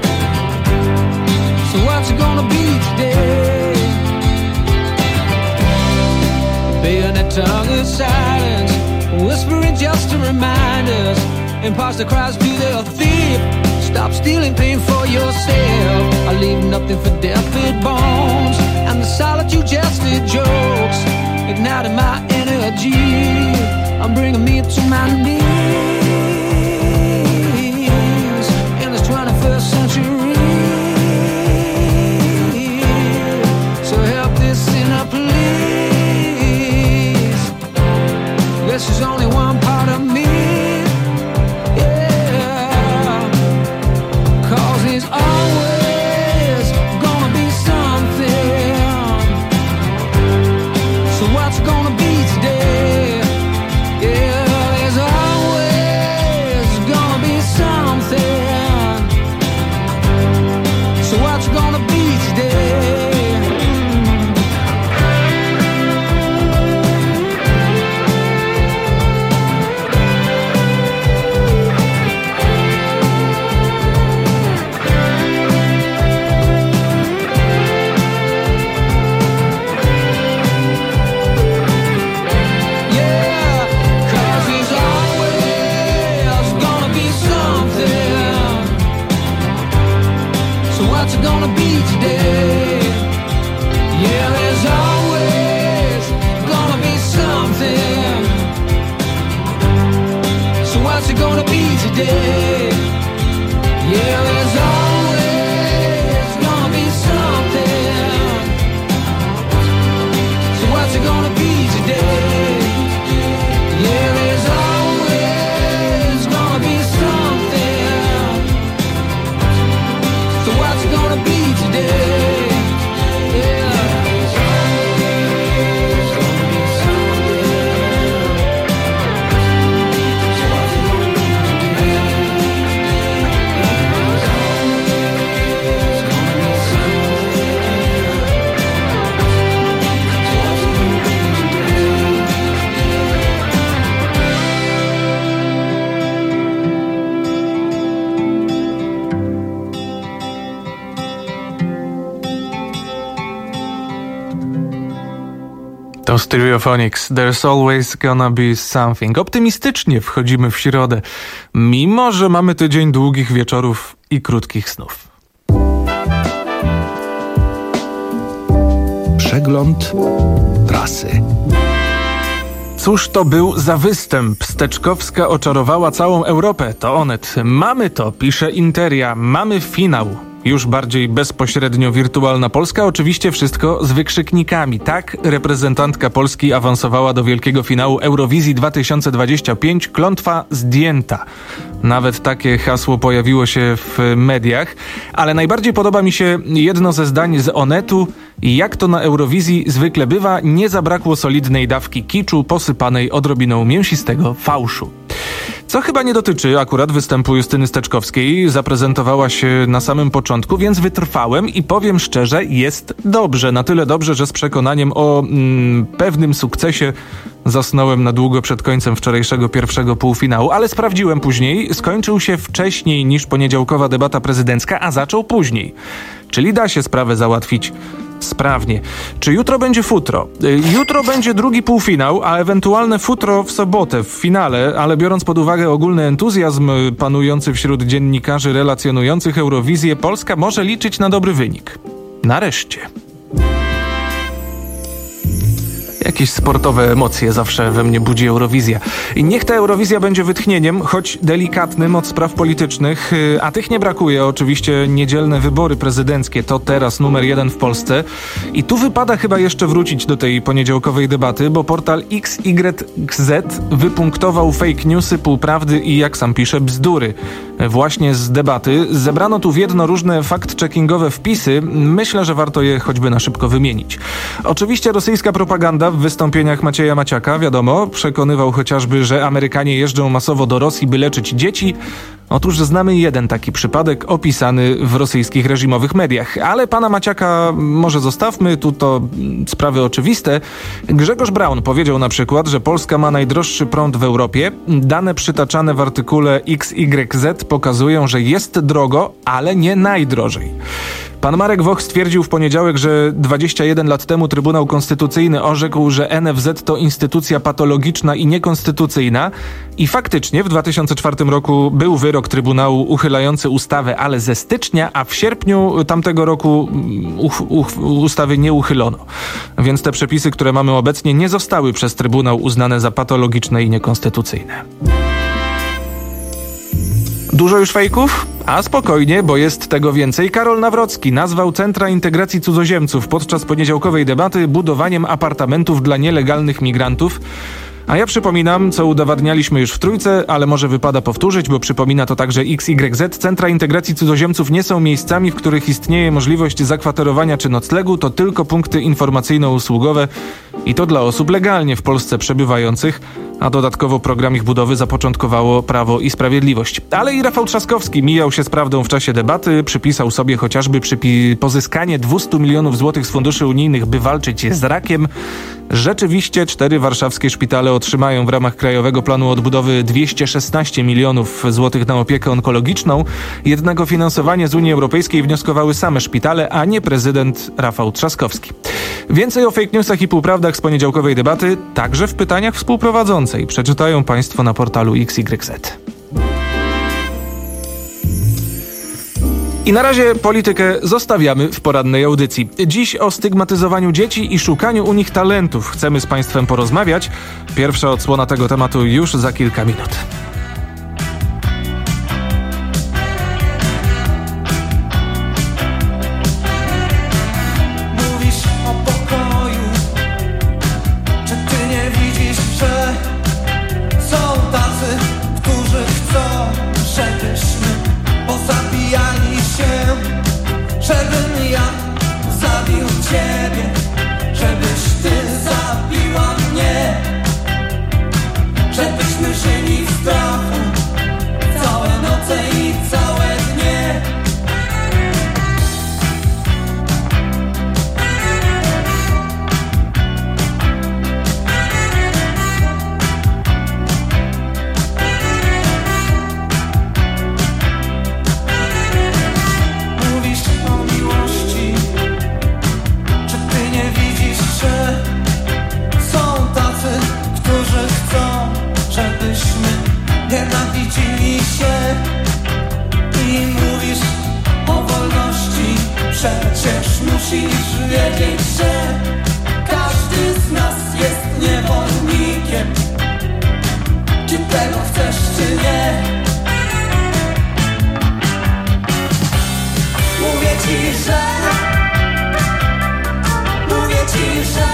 So what's it gonna be today? Bayonet tongue is silence, whispering just to remind us. Imposter cries to the thief, stop stealing pain for yourself. I leave nothing for deathbed bones, and the solitude just the jokes, igniting my energy, I'm bringing me to my knees. In this twenty-first century, so help this sinner please. This is only one part of me, yeah. Cause he's always gonna be something. So what's it gonna be today? Yeah, there's always gonna be something. So what's it gonna be today? What's it gonna be today? Yeah, there's always gonna be something. So what's it gonna be today? Yeah, there's always gonna be To Stereophonics. There's always gonna be something. Optymistycznie wchodzimy w środę, mimo że mamy tydzień długich wieczorów i krótkich snów. Przegląd prasy. Cóż to był za występ? Steczkowska oczarowała całą Europę. To Onet. Mamy to, pisze Interia. Mamy finał. Już bardziej bezpośrednio wirtualna Polska, oczywiście wszystko z wykrzyknikami. Tak reprezentantka Polski awansowała do wielkiego finału Eurowizji dwa tysiące dwadzieścia pięć. Klątwa zdjęta. Nawet takie hasło pojawiło się w mediach. Ale najbardziej podoba mi się jedno ze zdań z Onetu. Jak to na Eurowizji zwykle bywa, nie zabrakło solidnej dawki kiczu posypanej odrobiną mięsistego fałszu. Co chyba nie dotyczy akurat występu Justyny Steczkowskiej. Zaprezentowała się na samym początku, więc wytrwałem i powiem szczerze, jest dobrze. Na tyle dobrze, że z przekonaniem o mm, pewnym sukcesie zasnąłem na długo przed końcem wczorajszego pierwszego półfinału, ale sprawdziłem później. Skończył się wcześniej niż poniedziałkowa debata prezydencka, a zaczął później. Czyli da się sprawę załatwić sprawnie. Czy jutro będzie futro? Jutro będzie drugi półfinał, a ewentualne futro w sobotę w finale, ale biorąc pod uwagę ogólny entuzjazm panujący wśród dziennikarzy relacjonujących Eurowizję, Polska może liczyć na dobry wynik. Nareszcie. Jakieś sportowe emocje zawsze we mnie budzi Eurowizja. I niech ta Eurowizja będzie wytchnieniem, choć delikatnym od spraw politycznych, a tych nie brakuje. Oczywiście niedzielne wybory prezydenckie to teraz numer jeden w Polsce. I tu wypada chyba jeszcze wrócić do tej poniedziałkowej debaty, bo portal X Y Z wypunktował fake newsy, półprawdy i, jak sam pisze, bzdury. Właśnie z debaty zebrano tu w jedno różne fact-checkingowe wpisy. Myślę, że warto je choćby na szybko wymienić. Oczywiście rosyjska propaganda w wystąpieniach Macieja Maciaka, wiadomo, przekonywał chociażby, że Amerykanie jeżdżą masowo do Rosji, by leczyć dzieci. Otóż znamy jeden taki przypadek opisany w rosyjskich reżimowych mediach. Ale pana Maciaka może zostawmy, tu to sprawy oczywiste. Grzegorz Braun powiedział na przykład, że Polska ma najdroższy prąd w Europie. Dane przytaczane w artykule X Y Z pokazują, że jest drogo, ale nie najdrożej. Pan Marek Woch stwierdził w poniedziałek, że dwadzieścia jeden lat temu Trybunał Konstytucyjny orzekł, że N F Z to instytucja patologiczna i niekonstytucyjna i faktycznie w dwa tysiące czwartym roku był wyrok Trybunału uchylający ustawę, ale ze stycznia, a w sierpniu tamtego roku uch, uch, ustawy nie uchylono. Więc te przepisy, które mamy obecnie, nie zostały przez Trybunał uznane za patologiczne i niekonstytucyjne. Dużo już fejków? A spokojnie, bo jest tego więcej. Karol Nawrocki nazwał Centra Integracji Cudzoziemców podczas poniedziałkowej debaty budowaniem apartamentów dla nielegalnych migrantów. A ja przypominam, co udowadnialiśmy już w Trójce, ale może wypada powtórzyć, bo przypomina to także X Y Z. Centra Integracji Cudzoziemców nie są miejscami, w których istnieje możliwość zakwaterowania czy noclegu, to tylko punkty informacyjno-usługowe i to dla osób legalnie w Polsce przebywających, a dodatkowo program ich budowy zapoczątkowało Prawo i Sprawiedliwość. Ale i Rafał Trzaskowski mijał się z prawdą w czasie debaty, przypisał sobie chociażby przypi- pozyskanie dwieście milionów złotych z funduszy unijnych, by walczyć z rakiem. Rzeczywiście cztery warszawskie szpitale otrzymają w ramach Krajowego Planu Odbudowy dwieście szesnaście milionów złotych na opiekę onkologiczną. Jednak o finansowanie z Unii Europejskiej wnioskowały same szpitale, a nie prezydent Rafał Trzaskowski. Więcej o fake newsach i półprawdach z poniedziałkowej debaty, także w pytaniach współprowadzącej. Przeczytają Państwo na portalu X Y Z. I na razie politykę zostawiamy w porannej audycji. Dziś o stygmatyzowaniu dzieci i szukaniu u nich talentów chcemy z Państwem porozmawiać. Pierwsza odsłona tego tematu już za kilka minut. Mówisz o pokoju, czy ty nie widzisz, że są tacy, którzy chcą, żebyśmy pozabijali się, żebym ja zabił ciebie, żebyś ty zabiła mnie, żebyśmy żyli w strachu. musisz wiedzieć, że każdy z nas jest niewolnikiem. Czy tego chcesz, czy nie? Mówię ci, że Mówię ci, że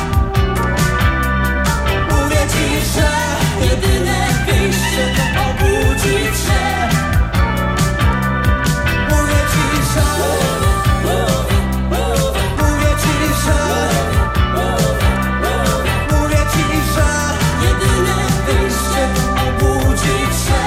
Mówię ci, że jedyne wyjście to obudzić się. Mówię ci, że Mówię ci, że Mówię ci, że jedyne wyjście to obudzić się.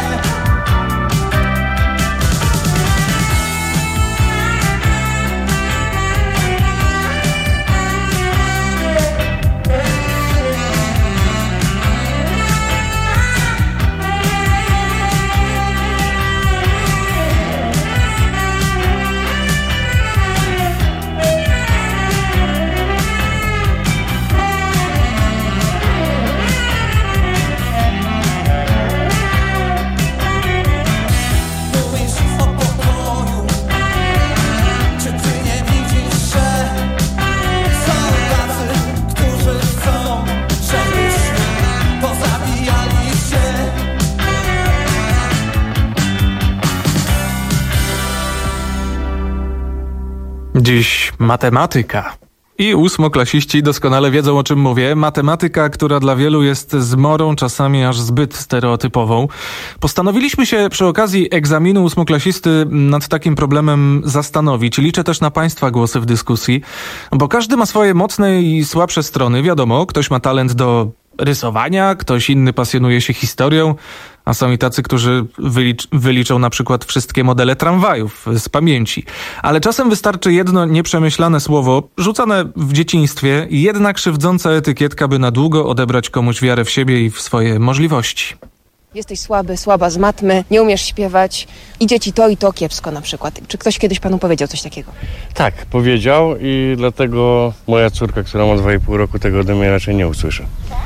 Dziś matematyka. I ósmoklasiści doskonale wiedzą, o czym mówię. Matematyka, która dla wielu jest zmorą, czasami aż zbyt stereotypową. Postanowiliśmy się przy okazji egzaminu ósmoklasisty nad takim problemem zastanowić. Liczę też na Państwa głosy w dyskusji, bo każdy ma swoje mocne i słabsze strony. Wiadomo, ktoś ma talent do rysowania, ktoś inny pasjonuje się historią, a są i tacy, którzy wylicz, wyliczą na przykład wszystkie modele tramwajów z pamięci. Ale czasem wystarczy jedno nieprzemyślane słowo, rzucane w dzieciństwie i jedna krzywdząca etykietka, by na długo odebrać komuś wiarę w siebie i w swoje możliwości. Jesteś słaby, słaba z matmy, nie umiesz śpiewać, idzie ci to i to kiepsko na przykład. Czy ktoś kiedyś panu powiedział coś takiego? Tak, powiedział i dlatego moja córka, która ma dwa i pół roku, tego ode mnie raczej nie usłyszy.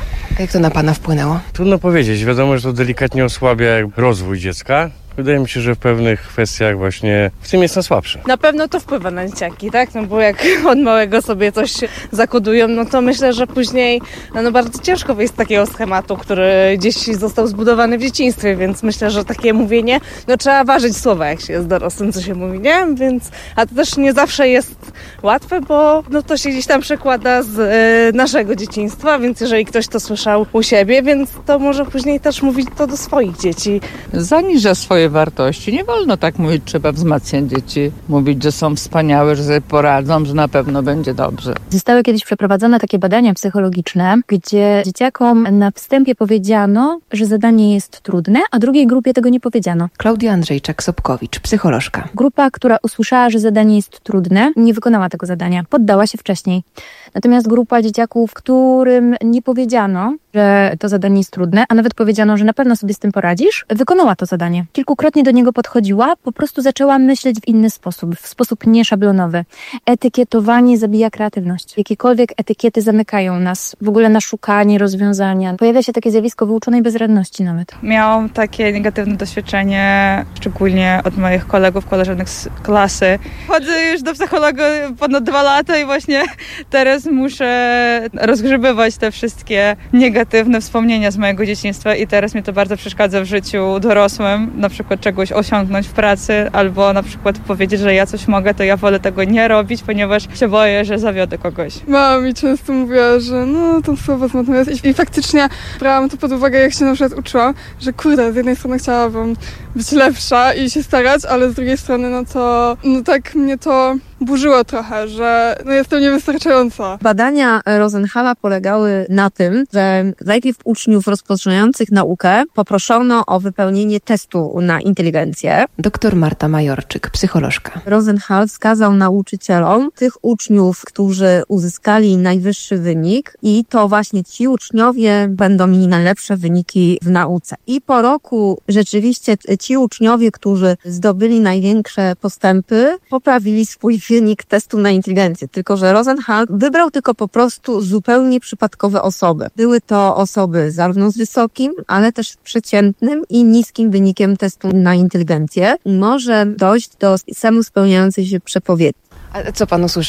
A jak to na pana wpłynęło? Trudno powiedzieć. Wiadomo, że to delikatnie osłabia rozwój dziecka. Wydaje mi się, że w pewnych kwestiach właśnie w tym jestem słabszy. Na pewno to wpływa na dzieciaki, tak? No bo jak od małego sobie coś zakodują, no to myślę, że później no, no bardzo ciężko wyjść z takiego schematu, który gdzieś został zbudowany w dzieciństwie, więc myślę, że takie mówienie, no trzeba ważyć słowa, jak się jest dorosłym, co się mówi, nie? Więc, a to też nie zawsze jest łatwe, bo no to się gdzieś tam przekłada z y, naszego dzieciństwa, więc jeżeli ktoś to słyszał u siebie, więc to może później też mówić to do swoich dzieci. Zaniża swoje wartości. Nie wolno tak mówić, trzeba wzmacniać dzieci, mówić, że są wspaniałe, że sobie poradzą, że na pewno będzie dobrze. Zostały kiedyś przeprowadzone takie badania psychologiczne, gdzie dzieciakom na wstępie powiedziano, że zadanie jest trudne, a drugiej grupie tego nie powiedziano. Klaudia Andrzejczak-Sobkowicz, psycholożka. Grupa, która usłyszała, że zadanie jest trudne, nie wykonała tego zadania, poddała się wcześniej. Natomiast grupa dzieciaków, którym nie powiedziano, że to zadanie jest trudne, a nawet powiedziano, że na pewno sobie z tym poradzisz, wykonała to zadanie. Kilkukrotnie do niego podchodziła, po prostu zaczęła myśleć w inny sposób, w sposób nieszablonowy. Etykietowanie zabija kreatywność. Jakiekolwiek etykiety zamykają nas w ogóle na szukanie rozwiązania. Pojawia się takie zjawisko wyuczonej bezradności nawet. Miałam takie negatywne doświadczenie, szczególnie od moich kolegów, koleżanek z klasy. Chodzę już do psychologa ponad dwa lata i właśnie teraz muszę rozgrzebywać te wszystkie negatywne wspomnienia z mojego dzieciństwa i teraz mi to bardzo przeszkadza w życiu dorosłym, na przykład czegoś osiągnąć w pracy albo na przykład powiedzieć, że ja coś mogę, to ja wolę tego nie robić, ponieważ się boję, że zawiodę kogoś. Mama mi często mówiła, że no to słowo z matematyki i faktycznie brałam to pod uwagę, jak się na przykład uczyłam, że kurde, z jednej strony chciałabym być lepsza i się starać, ale z drugiej strony no to no tak mnie to burzyło trochę, że no jestem niewystarczająca. Badania Rosenhala polegały na tym, że najpierw uczniów rozpoczynających naukę poproszono o wypełnienie testu na inteligencję. Doktor Marta Majorczyk, psycholożka. Rosenhal wskazał nauczycielom tych uczniów, którzy uzyskali najwyższy wynik i to właśnie ci uczniowie będą mieli najlepsze wyniki w nauce. I po roku rzeczywiście ci uczniowie, którzy zdobyli największe postępy, poprawili swój wynik testu na inteligencję. Tylko że Rosenhal wybrał tylko po prostu zupełnie przypadkowe osoby. Były to osoby zarówno z wysokim, ale też przeciętnym i niskim wynikiem testu na inteligencję. Może dojść do samospełniającej się przepowiedni. A co pan usłyszał?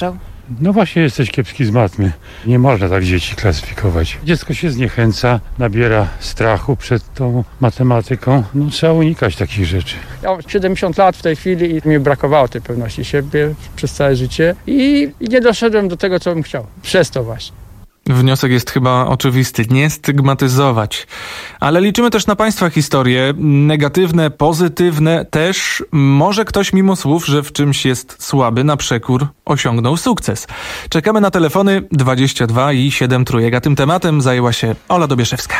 No właśnie jesteś kiepski z matmy. Nie można tak dzieci klasyfikować. Dziecko się zniechęca, nabiera strachu przed tą matematyką. No trzeba unikać takich rzeczy. Ja mam siedemdziesiąt lat w tej chwili i mi brakowało tej pewności siebie przez całe życie i, i nie doszedłem do tego, co bym chciał. Przez to właśnie. Wniosek jest chyba oczywisty. Nie stygmatyzować. Ale liczymy też na Państwa historie. Negatywne, pozytywne też. Może ktoś mimo słów, że w czymś jest słaby, na przekór osiągnął sukces. Czekamy na telefony dwadzieścia dwa i siedem trójek. A tym tematem zajęła się Ola Dobieszewska.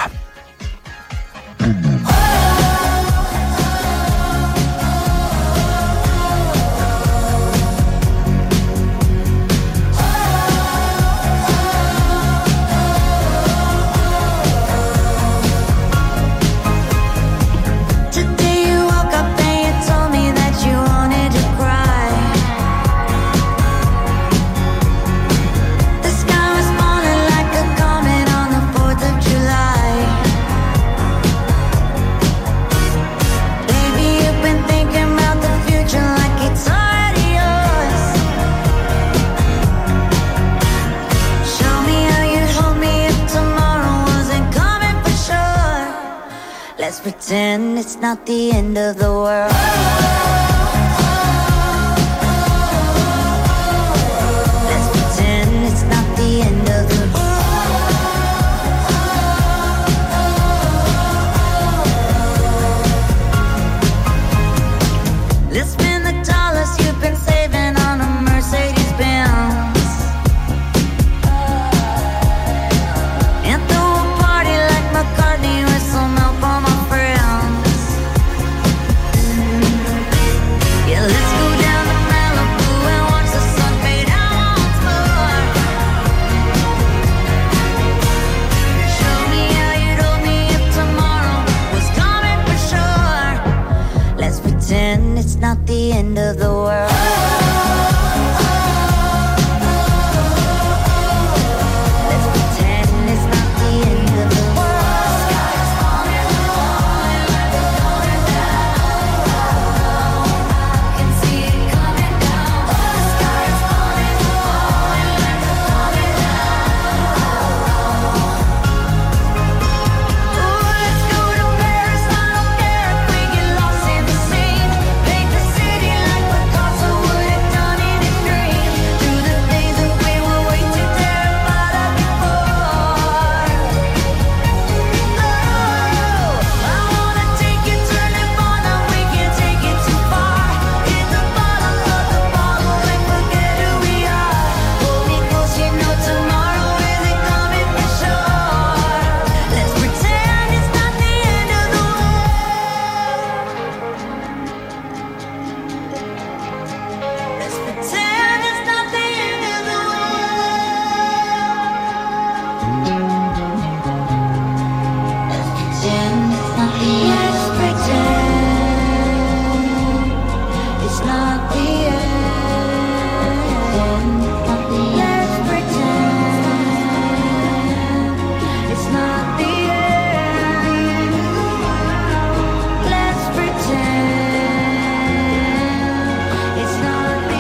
Pretend it's not the end of the world. Let's pretend it's not the end of the world. Let's spend the dollars you've been saving on a Mercedes Benz and throw a party like McCartney with some help on my it's not the end of the world. Let's pretend it's not the end of the world. Sky is falling, falling like it's going down. I can see it coming down. The sky is falling, falling like it's coming down. Ooh, let's go to Paris, I don't care if we get lost in the sea. Paint the city like Picasso would have done in his dream. Through the days that we were way too terrified of before. Oh, I wanna take you, turn it on, now we can't take it too far. Hit the bottom of the bottle and forget who we are. Hold me close, you know tomorrow isn't coming for sure. Let's pretend it's not the end of the world. Let's pretend it's not the end of the world. Let's pretend it's not the end. Let's pretend it's not the end. Let's pretend it's not the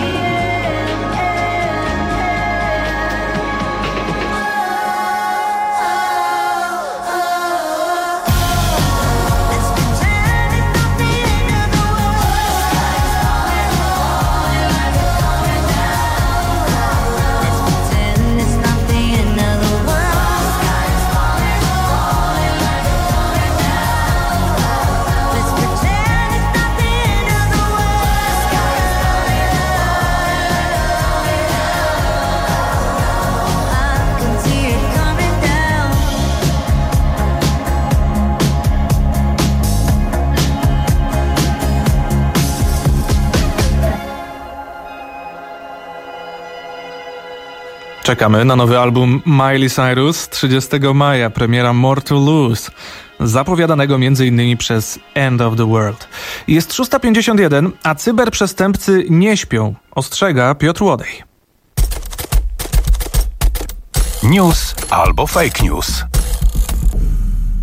Czekamy na nowy album Miley Cyrus. trzydziestego maja premiera More to Lose, zapowiadanego m.in. przez End of the World. Jest szósta pięćdziesiąt jeden, a cyberprzestępcy nie śpią, ostrzega Piotr Łodej. News albo fake news.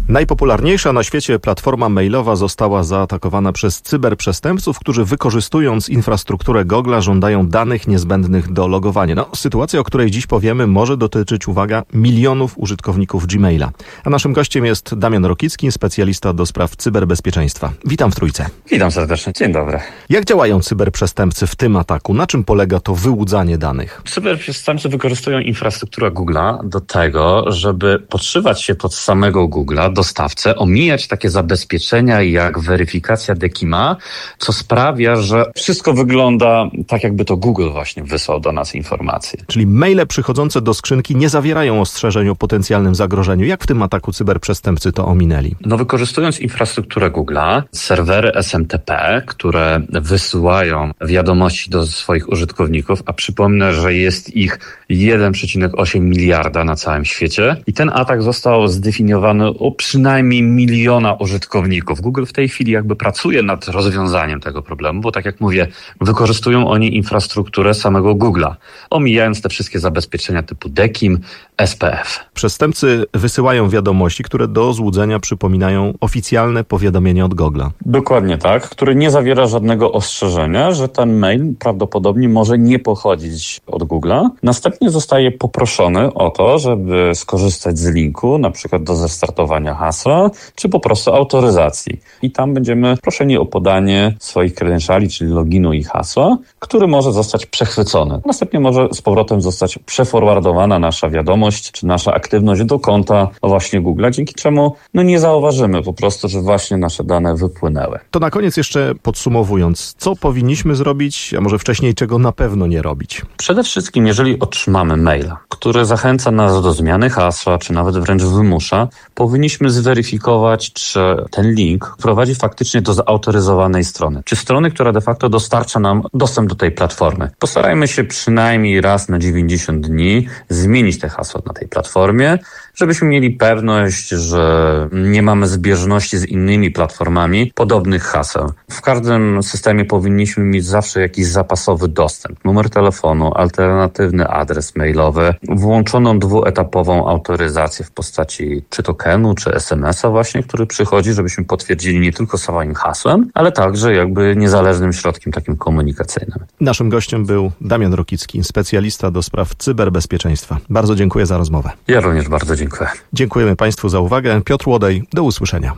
Najpopularniejsza na świecie platforma mailowa została zaatakowana przez cyberprzestępców, którzy wykorzystując infrastrukturę Google'a żądają danych niezbędnych do logowania. No, sytuacja, o której dziś powiemy, może dotyczyć, uwaga, milionów użytkowników Gmaila. A naszym gościem jest Damian Rokicki, specjalista do spraw cyberbezpieczeństwa. Witam w Trójce. Witam serdecznie, dzień dobry. Jak działają cyberprzestępcy w tym ataku? Na czym polega to wyłudzanie danych? Cyberprzestępcy wykorzystują infrastrukturę Google'a do tego, żeby podszywać się pod samego Google'a, dostawcę, omijać takie zabezpieczenia jak weryfikacja DKIM-a, co sprawia, że wszystko wygląda tak, jakby to Google właśnie wysłał do nas informacje. Czyli maile przychodzące do skrzynki nie zawierają ostrzeżeń o potencjalnym zagrożeniu. Jak w tym ataku cyberprzestępcy to ominęli? No wykorzystując infrastrukturę Google'a, serwery S M T P, które wysyłają wiadomości do swoich użytkowników, a przypomnę, że jest ich jeden przecinek osiem miliarda na całym świecie i ten atak został zdefiniowany o przynajmniej miliona użytkowników. Google w tej chwili jakby pracuje nad rozwiązaniem tego problemu, bo tak jak mówię, wykorzystują oni infrastrukturę samego Google'a, omijając te wszystkie zabezpieczenia typu DKIM, S P F. Przestępcy wysyłają wiadomości, które do złudzenia przypominają oficjalne powiadomienie od Google'a. Dokładnie tak, który nie zawiera żadnego ostrzeżenia, że ten mail prawdopodobnie może nie pochodzić od Google'a. Następnie zostaje poproszony o to, żeby skorzystać z linku, na przykład do zestartowania hasła, czy po prostu autoryzacji. I tam będziemy proszeni o podanie swoich kredensiali, czyli loginu i hasła, który może zostać przechwycony. Następnie może z powrotem zostać przeforwardowana nasza wiadomość, czy nasza aktywność do konta właśnie Google'a, dzięki czemu no nie zauważymy po prostu, że właśnie nasze dane wypłynęły. To na koniec jeszcze podsumowując, co powinniśmy zrobić, a może wcześniej czego na pewno nie robić? Przede wszystkim, jeżeli otrzymamy maila, który zachęca nas do zmiany hasła, czy nawet wręcz wymusza, powinniśmy zweryfikować, czy ten link prowadzi faktycznie do zautoryzowanej strony, czy strony, która de facto dostarcza nam dostęp do tej platformy. Postarajmy się przynajmniej raz na dziewięćdziesiąt dni zmienić te hasła na tej platformie, żebyśmy mieli pewność, że nie mamy zbieżności z innymi platformami podobnych haseł. W każdym systemie powinniśmy mieć zawsze jakiś zapasowy dostęp, numer telefonu, alternatywny adres mailowy, włączoną dwuetapową autoryzację w postaci czy tokenu, czy es em es a właśnie, który przychodzi, żebyśmy potwierdzili nie tylko swoim hasłem, ale także jakby niezależnym środkiem takim komunikacyjnym. Naszym gościem był Damian Rokicki, specjalista do spraw cyberbezpieczeństwa. Bardzo dziękuję za rozmowę. Ja również bardzo dziękuję. Dziękujemy Państwu za uwagę. Piotr Łodej, do usłyszenia.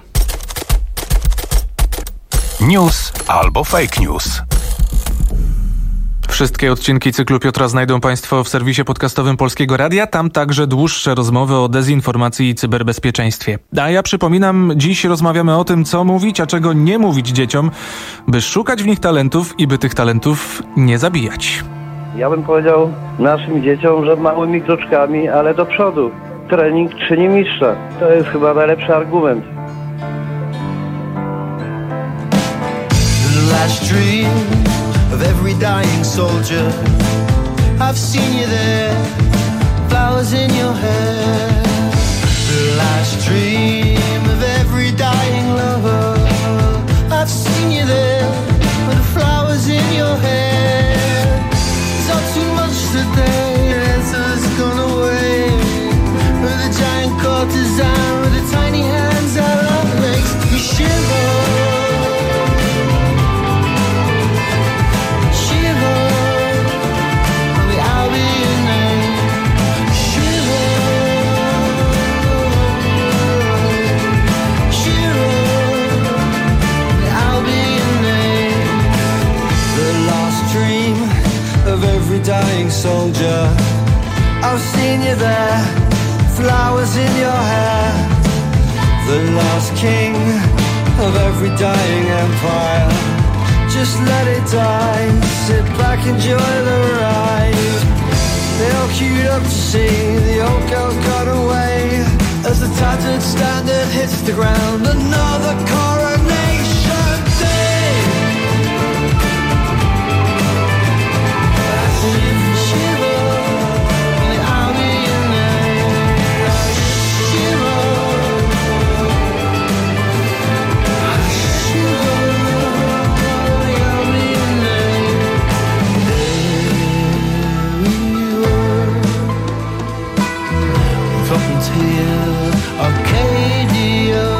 News albo fake news. Wszystkie odcinki cyklu Piotra znajdą Państwo w serwisie podcastowym Polskiego Radia. Tam także dłuższe rozmowy o dezinformacji i cyberbezpieczeństwie. A ja przypominam, dziś rozmawiamy o tym, co mówić, a czego nie mówić dzieciom, by szukać w nich talentów i by tych talentów nie zabijać. Ja bym powiedział naszym dzieciom, że małymi kroczkami, ale do przodu. Trening czyni mistrza. To jest chyba najlepszy argument. The last dream of every dying soldier. I've seen you there, flowers in your hair. The last dream of every dying lover. I've seen you there, with the flowers in your hair. It's all too much today, your answer's gone away. With a giant courtesan, with the tiny hands that love makes me shiver. Dying soldier, I've seen you there, flowers in your hair. The last king of every dying empire. Just let it die, sit back, enjoy the ride. They all queued up to see the old girls got away. As the tattered standard hits the ground, another coronation day. Arcadia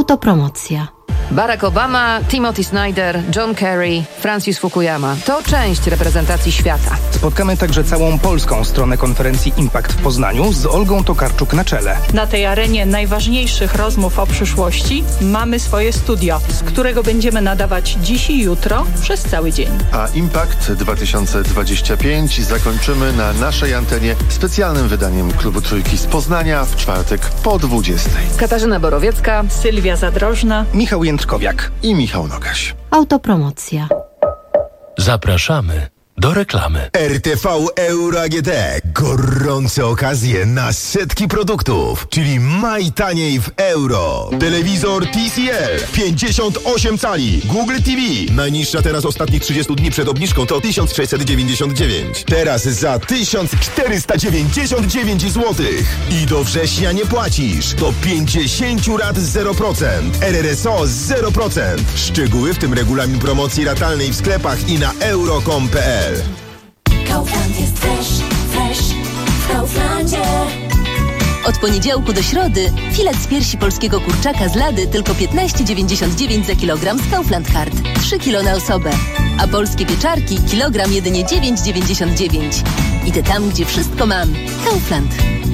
Autopromocja. Barack Obama, Timothy Snyder, John Kerry, Francis Fukuyama. To część reprezentacji świata. Spotkamy także całą polską stronę konferencji Impact w Poznaniu z Olgą Tokarczuk na czele. Na tej arenie najważniejszych rozmów o przyszłości mamy swoje studio, z którego będziemy nadawać dziś i jutro przez cały dzień. A Impact dwa tysiące dwadzieścia pięć zakończymy na naszej antenie specjalnym wydaniem Klubu Trójki z Poznania w czwartek po dwudziestej. Katarzyna Borowiecka, Sylwia Zadrożna, Michał Jędrkowiak i Michał Nogaś. Autopromocja. Zapraszamy do reklamy. R T V Euro A G D. Gorące okazje na setki produktów, czyli maj taniej w euro. Telewizor T C L pięćdziesiąt osiem cali. Google T V. Najniższa teraz ostatnich trzydziestu dni przed obniżką to tysiąc sześćset dziewięćdziesiąt dziewięć. Teraz za tysiąc czterysta dziewięćdziesiąt dziewięć złotych. I do września nie płacisz. Do pięćdziesiąt rat zero procent. R R S O zero procent. Szczegóły, w tym regulamin promocji ratalnej w sklepach i na euro kropka com kropka p l. Kaufland jest fresh, fresh w Kauflandzie. Od poniedziałku do środy filet z piersi polskiego kurczaka z lady tylko piętnaście dziewięćdziesiąt dziewięć za kilogram z Kaufland Card. trzy kilo na osobę. A polskie pieczarki kilogram jedynie dziewięć dziewięćdziesiąt dziewięć. Idę tam, gdzie wszystko mam. Kaufland.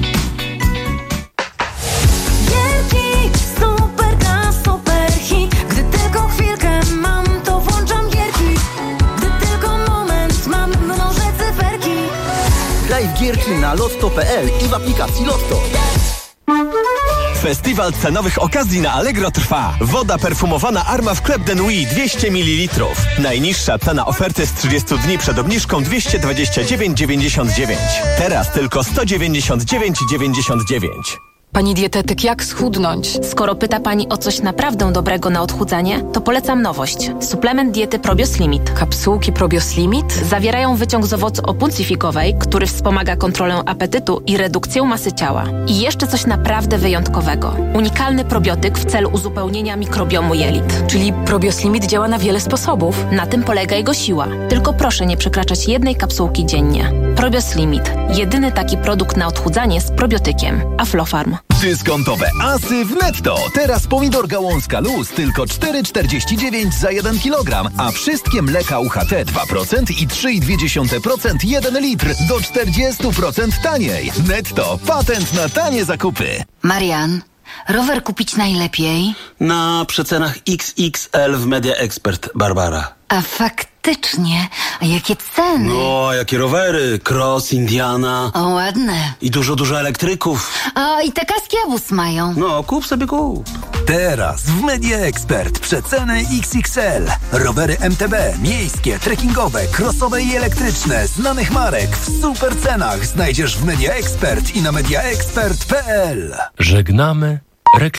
Gierki, super gra, super hit. Gdy tylko chwilkę mam, to włączam gierki. Gdy tylko moment mam, mnożę cyferki. Graj w gierki na lotto kropka p l i w aplikacji Lotto. Festiwal cenowych okazji na Allegro trwa. Woda perfumowana Arma w Club de Nuit dwieście mililitrów. Najniższa cena oferty z trzydziestu dni przed obniżką dwieście dwadzieścia dziewięć dziewięćdziesiąt dziewięć. Teraz tylko sto dziewięćdziesiąt dziewięć dziewięćdziesiąt dziewięć. Pani dietetyk, jak schudnąć? Skoro pyta Pani o coś naprawdę dobrego na odchudzanie, to polecam nowość. Suplement diety Probios Limit. Kapsułki Probios Limit? Zawierają wyciąg z owocu opuncyfikowej, który wspomaga kontrolę apetytu i redukcję masy ciała. I jeszcze coś naprawdę wyjątkowego. Unikalny probiotyk w celu uzupełnienia mikrobiomu jelit. Czyli Probios Limit działa na wiele sposobów. Na tym polega jego siła. Tylko proszę nie przekraczać jednej kapsułki dziennie. Probios Limit. Jedyny taki produkt na odchudzanie z probiotykiem. Aflofarm. Dyskontowe asy w Netto. Teraz pomidor gałązka luz tylko cztery czterdzieści dziewięć za jeden kilogram, a wszystkie mleka U H T dwa procent i trzy i dwie dziesiąte procent jeden litr do czterdzieści procent taniej. Netto. Patent na tanie zakupy. Marian, rower kupić najlepiej? Na przecenach X X L w Media Expert, Barbara. A faktycznie, a jakie ceny? No, jakie rowery, Cross, Indiana. O, ładne. I dużo, dużo elektryków. A i te kaski obóz mają. No, kup sobie kup. Teraz w Media Expert przeceny X X L. Rowery M T B, miejskie, trekkingowe, crossowe i elektryczne, znanych marek w super cenach znajdziesz w Media Expert i na media expert kropka p l. Żegnamy reklamy.